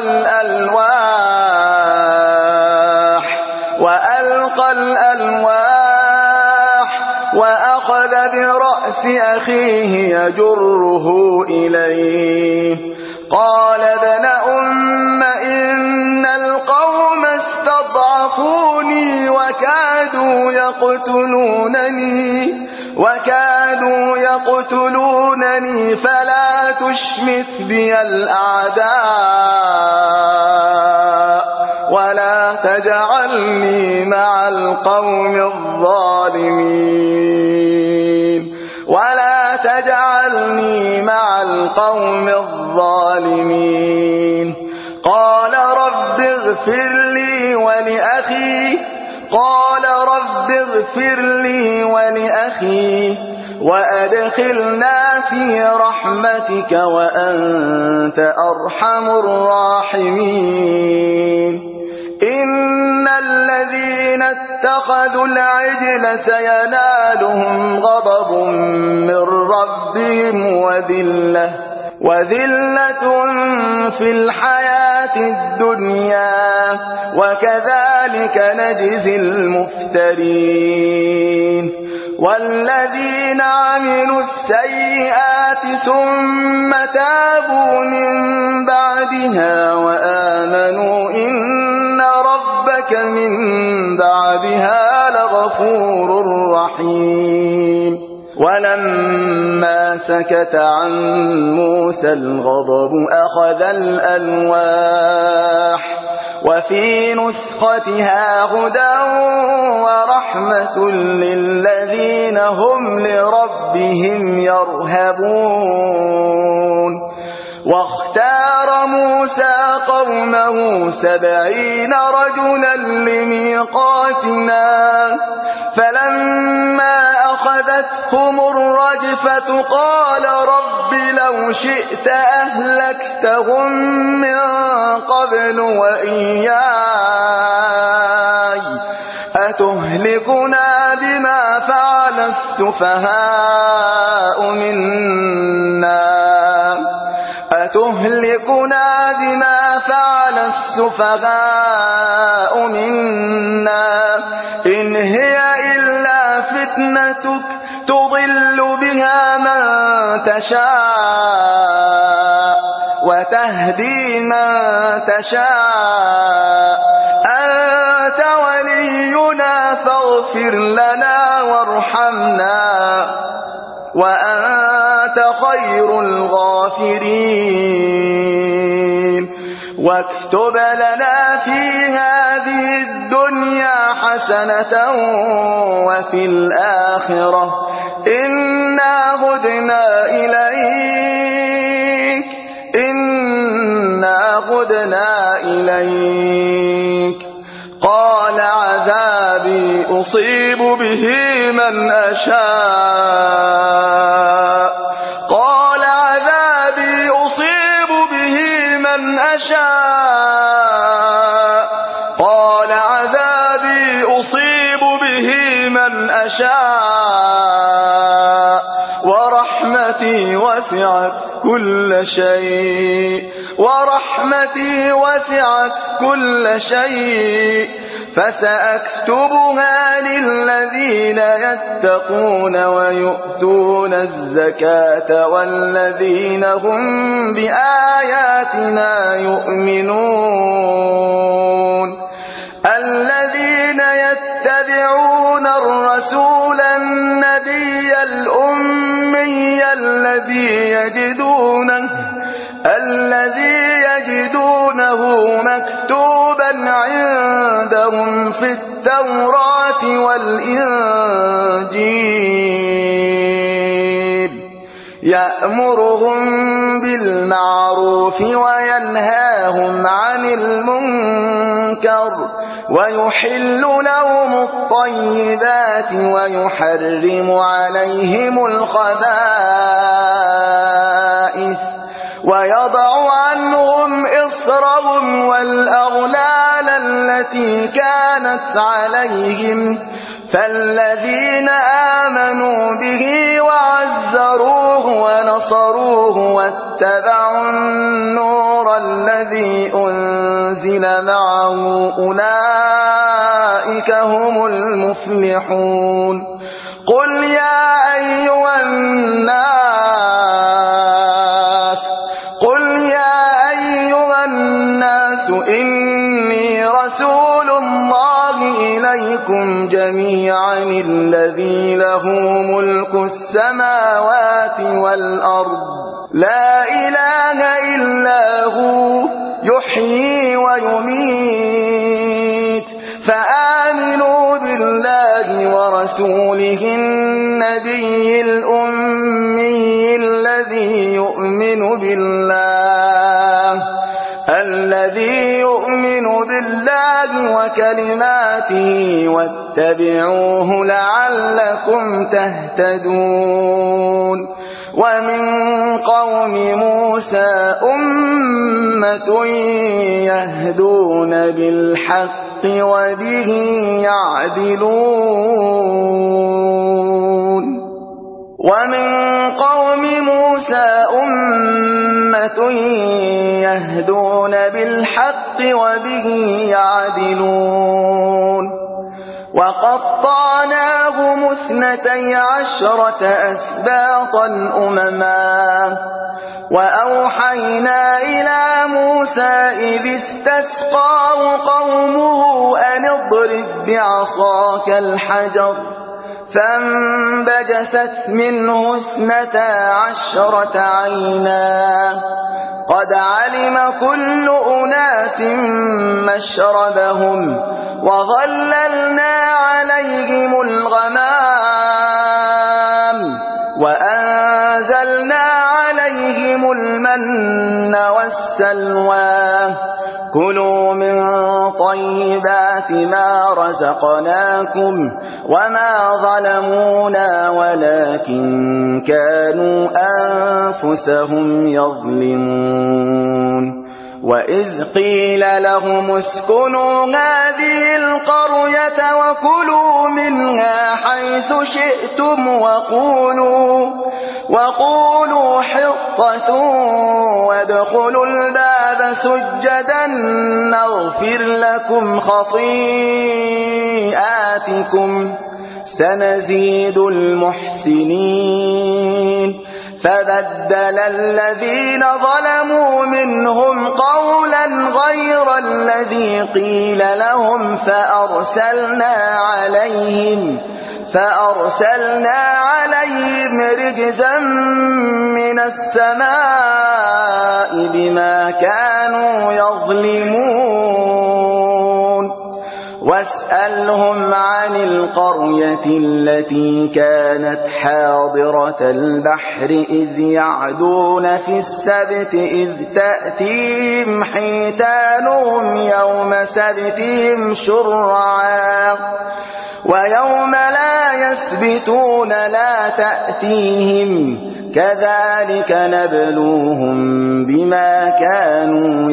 الألواح وأخذ برأس أخيه يجره إليه قال ابن أم إن القوم استضعفوني وكادوا يقتلونني فلا تشمت بي الأعداء ولا تجعلني مع القوم الظالمين قال رب اغفر لي ولأخي وأدخلنا في رحمتك وأنت أرحم الراحمين إن الذين اتخذوا العجل سينالهم غضب من ربهم وذلة في الحياة الدنيا وكذلك نجزي المفترين والذين عملوا السيئات ثم تابوا من بعدها وآمنوا إن ربك من بعدها لغفور رحيم ولما سكت عن موسى الغضب أخذ الألواح وفي نسختها هدى ورحمة للذين هم لربهم يرهبون واختار موسى قومه 70 رجلا لميقاتنا فلما أخذتهم الرجفة قال رب لو شئت أهلكتهم من قبل وإياي أتهلكنا بما فعل السفهاء منا إن هي إلا فتنتك تضل بها من تشاء وتهدي من تشاء أنت ولينا فاغفر لنا وارحمنا وأنت خير الغافرين واكتب لنا في هذه الدنيا حسنة وفي الآخرة إنا هدنا إليك قال عذابي أصيب به من أشاء ورحمتي وسعت كل شيء فسأكتبها للذين يتقون ويؤتون الزكاة والذين هم بآياتنا يؤمنون الذين يتبعون الرسول النبي الأمي الذي يجدونه مكتوبا عندهم في التوراة والإنجيل يأمرهم بالمعروف وينهاهم عن المنكر ويحل لهم الطيبات ويحرم عليهم الخبائث ويضع عنهم إصرهم والأغلال التي كانت عليهم فالذين آمنوا به وعزروه ونصروه واتبعوا النور الذي أنزل معه أولئك هم المفلحون قل يا أيها الناس إني رسول الله إليكم جميعا الذي له ملك السماوات والأرض لا إله إلا هو يحيي ويميت فآمنوا بالله ورسوله النبي الأمي الذي يؤمن بالله وكلماته واتبعوه لعلكم تهتدون ومن قوم موسى أمة يهدون بالحق وبه يعدلون ومن قوم موسى أمة يهدون بالحق وبه يعدلون وقطعناهم 12 أسباطا أمما وأوحينا إلى موسى إذ استسقاه قومه أن اضرب بعصاك الحجر فانبجست منه 12 عينا قد علم كل أناس مشربهم وظللنا عليهم الغمام وأنزلنا عليهم المن والسلوى كلوا من طيبات ما رزقناكم وما ظلمونا ولكن كانوا أنفسهم يظلمون وإذ قيل لهم اسكنوا هذه القرية وكلوا منها حيث شئتم وقولوا حطة وادخلوا الباب سجدا نغفر لكم خطيئاتكم سنزيد المحسنين فبدل الذين ظلموا منهم قولا غير الذي قيل لهم فأرسلنا عليهم رجزا من السماء بما كانوا يظلمون واسألهم عن القرية التي كانت حاضرة البحر إذ يعدون في السبت إذ تأتيهم حيتانهم يوم سبتهم شرعا ويوم لا يسبتون لا تأتيهم كذلك نبلوهم بما كانوا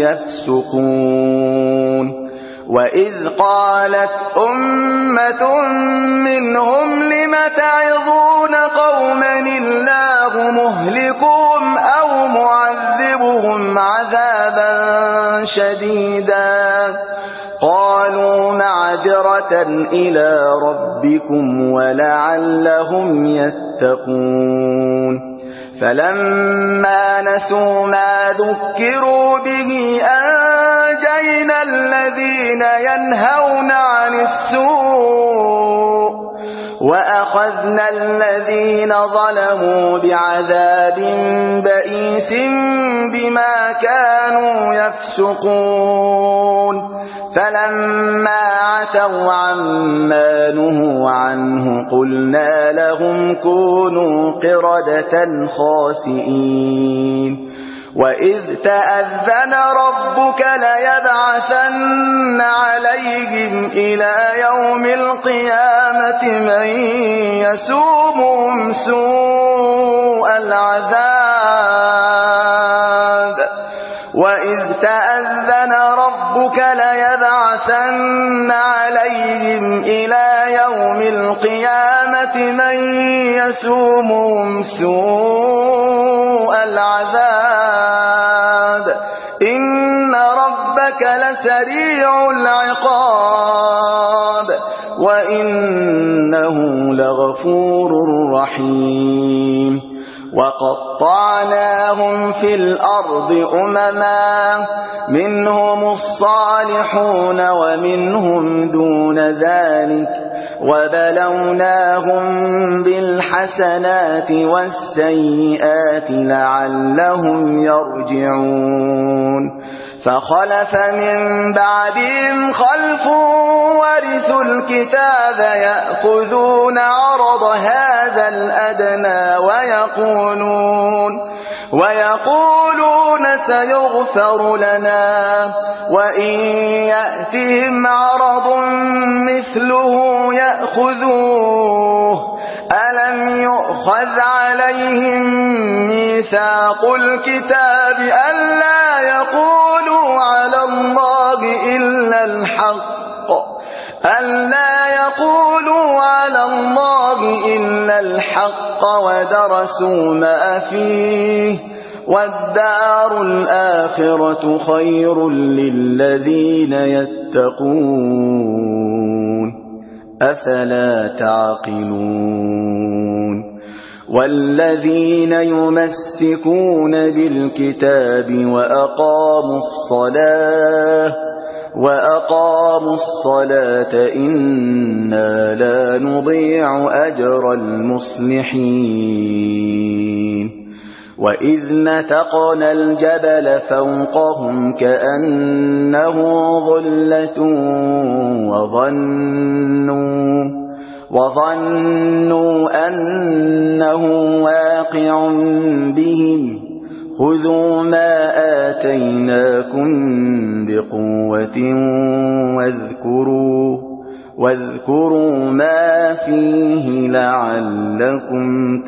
يفسقون وإذ قالت أمة منهم لم تعظون قوما الله مهلكهم أو معذبهم عذابا شديدا قالوا معذرة إلى ربكم ولعلهم يتقون فلما نسوا ما ذكروا به أنجينا الذين ينهون عن السوء وأخذنا الذين ظلموا بعذاب بئيس بما كانوا يفسقون فلما عتوا عما نهوا عنه قلنا لهم كونوا قردة خاسئين وإذ تأذن ربك ليبعثن عليهم إلى يوم القيامة من يسومهم سوء العذاب وإذ تأذن ربك ليبعثن عليهم إلى يوم القيامة من يسومهم سوء العذاب إن ربك لسريع العقاب وإنه لغفور رحيم وقطعناهم في الأرض أمما منهم الصالحون ومنهم دون ذلك وبلوناهم بالحسنات والسيئات لعلهم يرجعون فخلف من بعدهم خلف ورثوا الكتاب يأخذون عرض هذا الأدنى ويقولون سيغفر لنا وإن يأتهم عرض مثله يأخذوه ألم يؤخذ عليهم ميثاق الكتاب ألا يقولوا على الله إلا الحق ودرسوا ما فيه والدار الآخرة خير للذين يتقون أفلا تعقلون والذين يمسكون بالكتاب وأقاموا الصلاة إنا لا نضيع أجر المصلحين وإذ نتقنا الجبل فوقهم كأنه ظلة وظنوا أنه واقع بهم خذوا ما آتيناكم بقوة واذكروا ما فيه لعلكم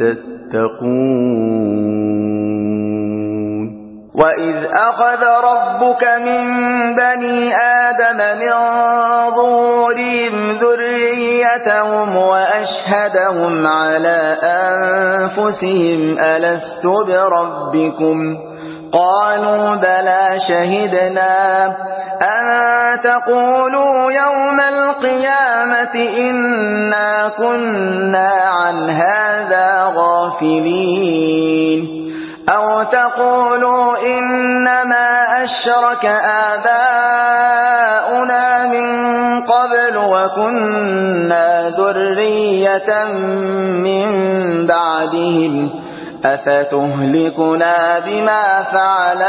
تتقون وإذ أخذ ربك من بني آدم من ظهورهم ذريتهم وأشهدهم على أنفسهم ألست بربكم قالوا بلى شهدنا أن تقولوا يوم القيامة إنا كنا عن هذا غافلين أو تقولوا إنما أشرك آباؤنا من قبل وكنا ذرية من بعدهم أفتهلكنا بما فعل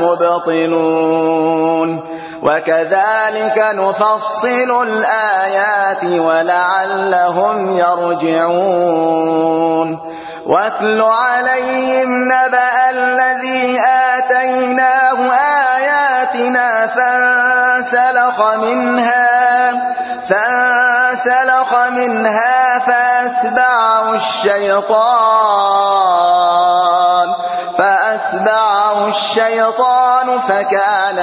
المبطلون وكذلك نفصل الآيات ولعلهم يرجعون واتل عليهم نبأ الذي آتيناه آياتنا فانسلخ منها فأتبعه الشيطان فكان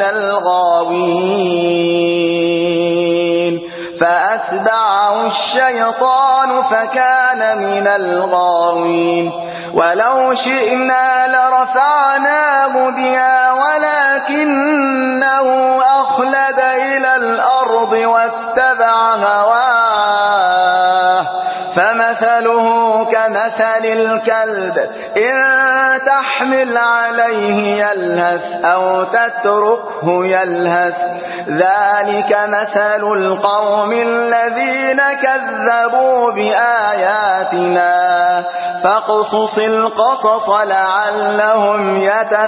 من الغاوين ولو شئنا لرفعناه بها ولكنه أخلد إلى الأرض واتبع هواه فمثله كمثل الكلب إن تحمل عليه يلهث أو تتركه يلهث ذلك مثل القوم الذين كذبوا بآياتنا فاقصص القصص لعلهم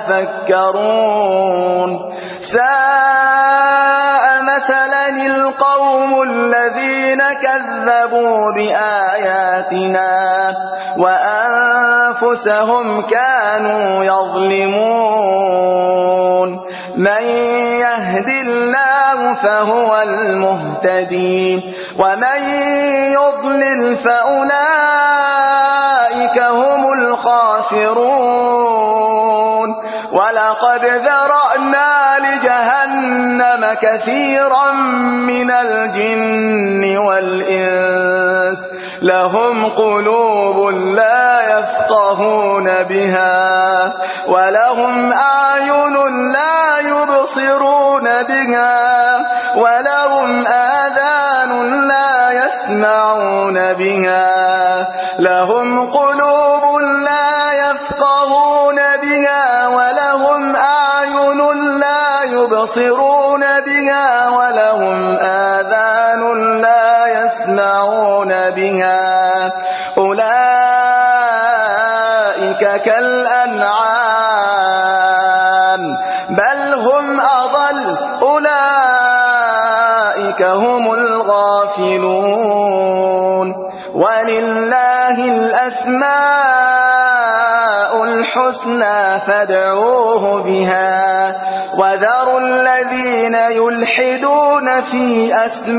يتفكرون ساء مثلا القوم الذين كذبوا بآياتنا وأنفسهم كانوا يظلمون من يهد الله فهو المهتدي ومن يضلل فأولئك هم الخاسرون ولقد ذرأنا لجهنم كثيرا من الجن والإنس لهم قلوب لا يفقهون بها ولهم أعين لا يبصرون بها ولهم آذان لا يسمعون بها لهم قلوب لا يفقهون بها ولهم أعين لا يبصرون بها ولهم آذان لا يسمعون بها أولئك كالأنعام بل هم أضل أولئك هم الغافلون ولله الأسماء الحسنى فادعوه بها وذروا الذين يلحدون في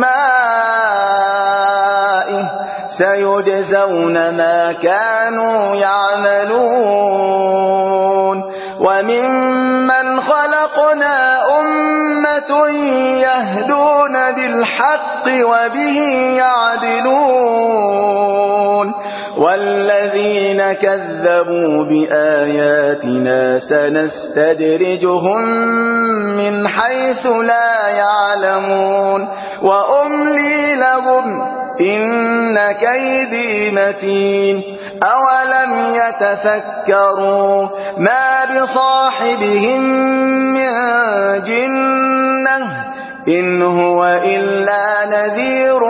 أسمائه سيجزون ما كانوا يعملون وممن خلقنا أمة يهدون بالحق وبه يعدلون والذين كذبوا بآياتنا سنستدرجهم من حيث لا يعلمون وأملي لهم إن كيدي متين أولم يتفكروا ما بصاحبهم من جنة إن هو إلا نذير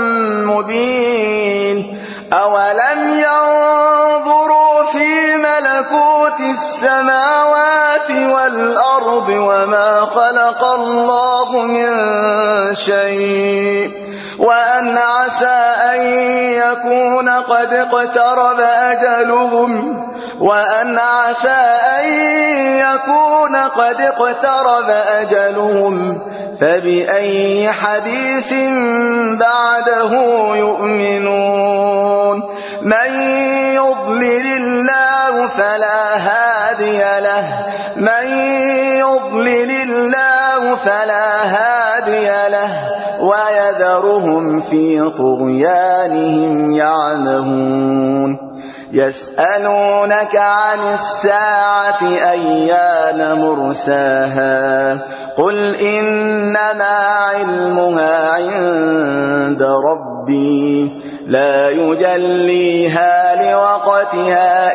مبين أولم ينظروا في ملكوت السماوات والأرض وما خلق الله من شيء وأن عسى أن يكون قد اقترب أجلهم فبأي حديث بعده يؤمنون من يضلل الله فلا هادي له ويذرهم في طغيانهم يعمهون يسألونك عن الساعة أيان مرساها قل إنما علمها عند ربي لا يجليها لوقتها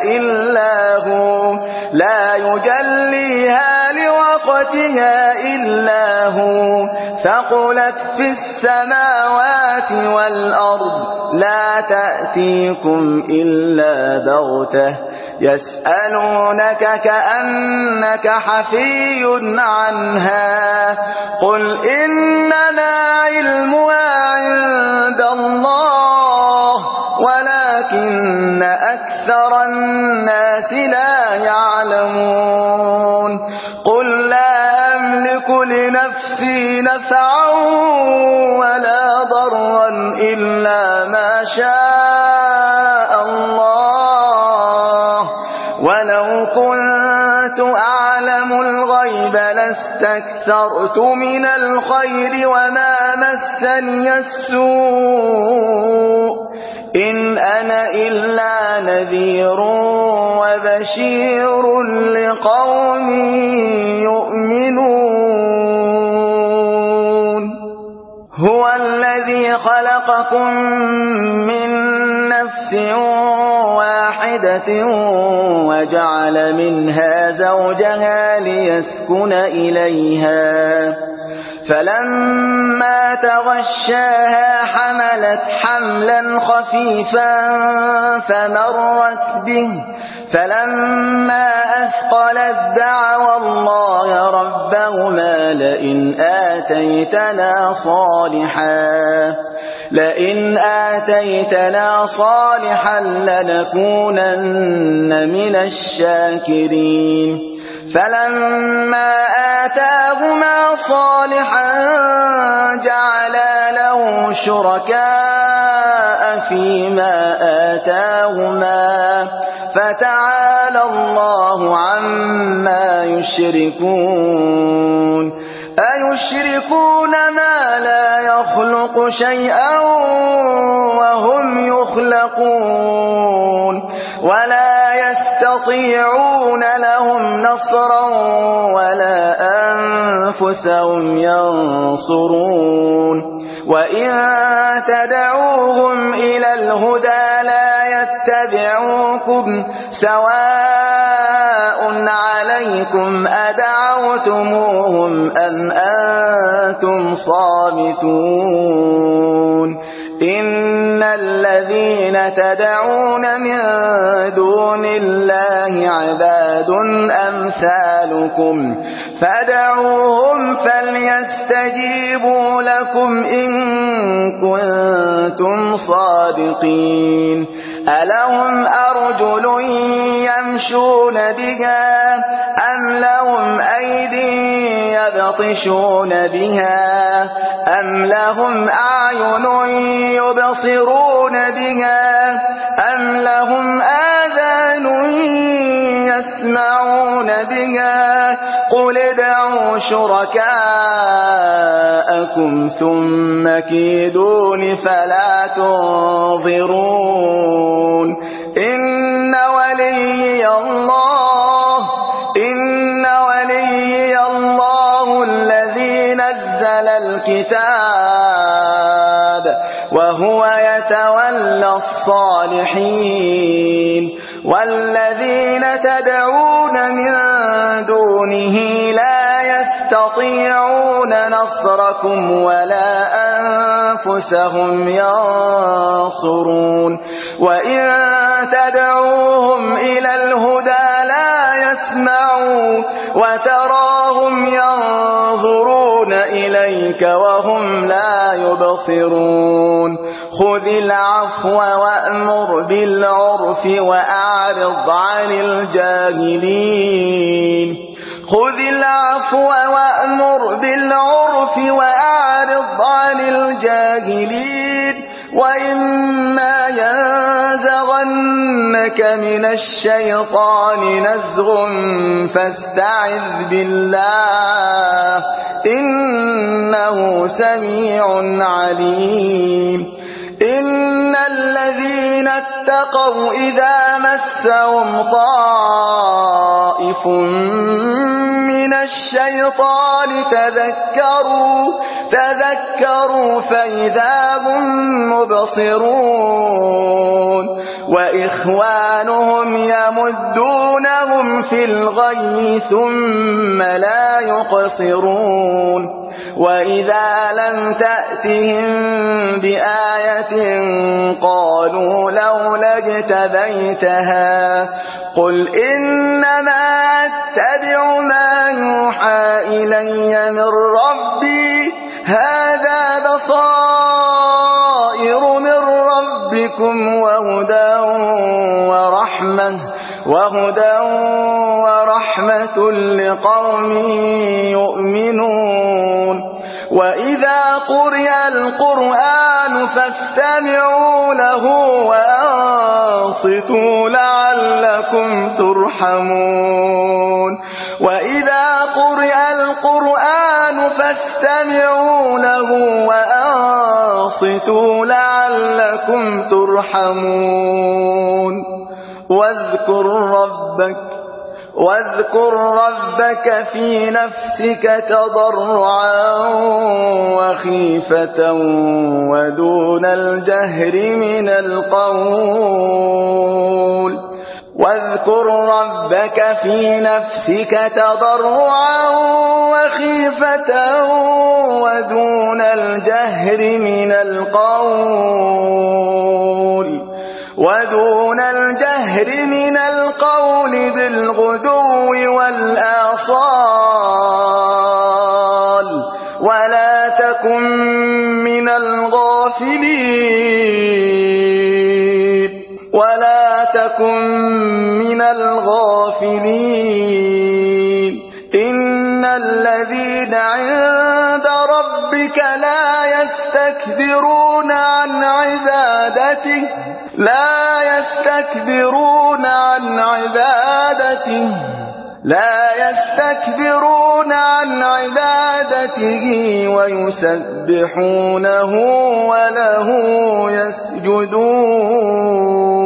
إلا هو ثقلت في السماوات والأرض لا تأتيكم إلا بغتة يسألونك كأنك حفي عنها قل إنما علمها عند الله ولكن أكثر الناس لا يعلمون قل لا أملك لنفسي نفعا ولا ضرا إلا ما شاء الله ولو كنت أعلم الغيب لاستكثرت من الخير وما مسني السوء إن أنا إلا نذير وبشير لقوم يؤمنون هو الذي خلقكم من نفس واحدة وجعل منها زوجها ليسكن إليها فلما تغشاها حملت حملا خفيفا فمرت به فلما أثقلت دعوا الله ربهما لئن آتيتنا صالحا لنكونن من الشاكرين فلما آتاهما صالحا جعلا له شركاء فيما آتاهما فتعالى الله عما يشركون أيشركون ما لا يخلق شيئا وهم يخلقون ولا يستطيعون لهم نصرا ولا أنفسهم ينصرون وإن تدعوهم إلى الهدى لا يتبعوكم سواء عليكم أدعوتموهم أم أنتم صامتون إن الذين تدعون من دون الله عباد أمثالكم فادعوهم فليستجيبوا لكم إن كنتم صادقين ألهم أرجل يمشون بها أم لهم أيدي يبطشون بها أم لهم أعين يبصرون بها أم لهم آذان يسمعون بها قل ادعوا شركاءكم ثم كيدون فلا تنظرون إن وليي الله الذي نزل الكتاب وهو يتولى الصالحين والذين تدعون من دونه لا يستطيعون نصركم ولا أنفسهم ينصرون وإن تدعوهم إلى الهدى لا يسمعوا وتراهم ينظرون إليك وهم لا يبصرون خذ العفو وأمر بالعرف وأعرض عن الجاهلين خذ العفو وأمر بالعرف وأعرض عن الجاهلين وإما ينزغنك من الشيطان نزغ فاستعذ بالله إنه سميع عليم إن الذين اتقوا إذا مسهم طائف من الشيطان تذكروا فإذا هم مبصرون وإخوانهم يمدونهم في الغي ثم لا يقصرون وإذا لم تأتهم بآية قالوا لولا اجتبيتها قل إنما أتبع ما يوحى إلي من ربي هذا بصائر من ربكم وهدى ورحمة لقوم يؤمنون وإذا قرئ القرآن فاستمعوا له وأنصتوا لعلكم ترحمون وإذا قرئ القرآن فاستمعوا له وأنصتوا لعلكم واذكر ربك في نفسك تضرعا وخيفة ودون الجهر من القول واذكر ربك في نفسك تضرعا وخيفة ودون الجهر من القول بالغدو والآصال ولا تكن من الغافلين إن الذين عند ربك لا يستكبرون عن عبادته ويسبحونه وله يسجدون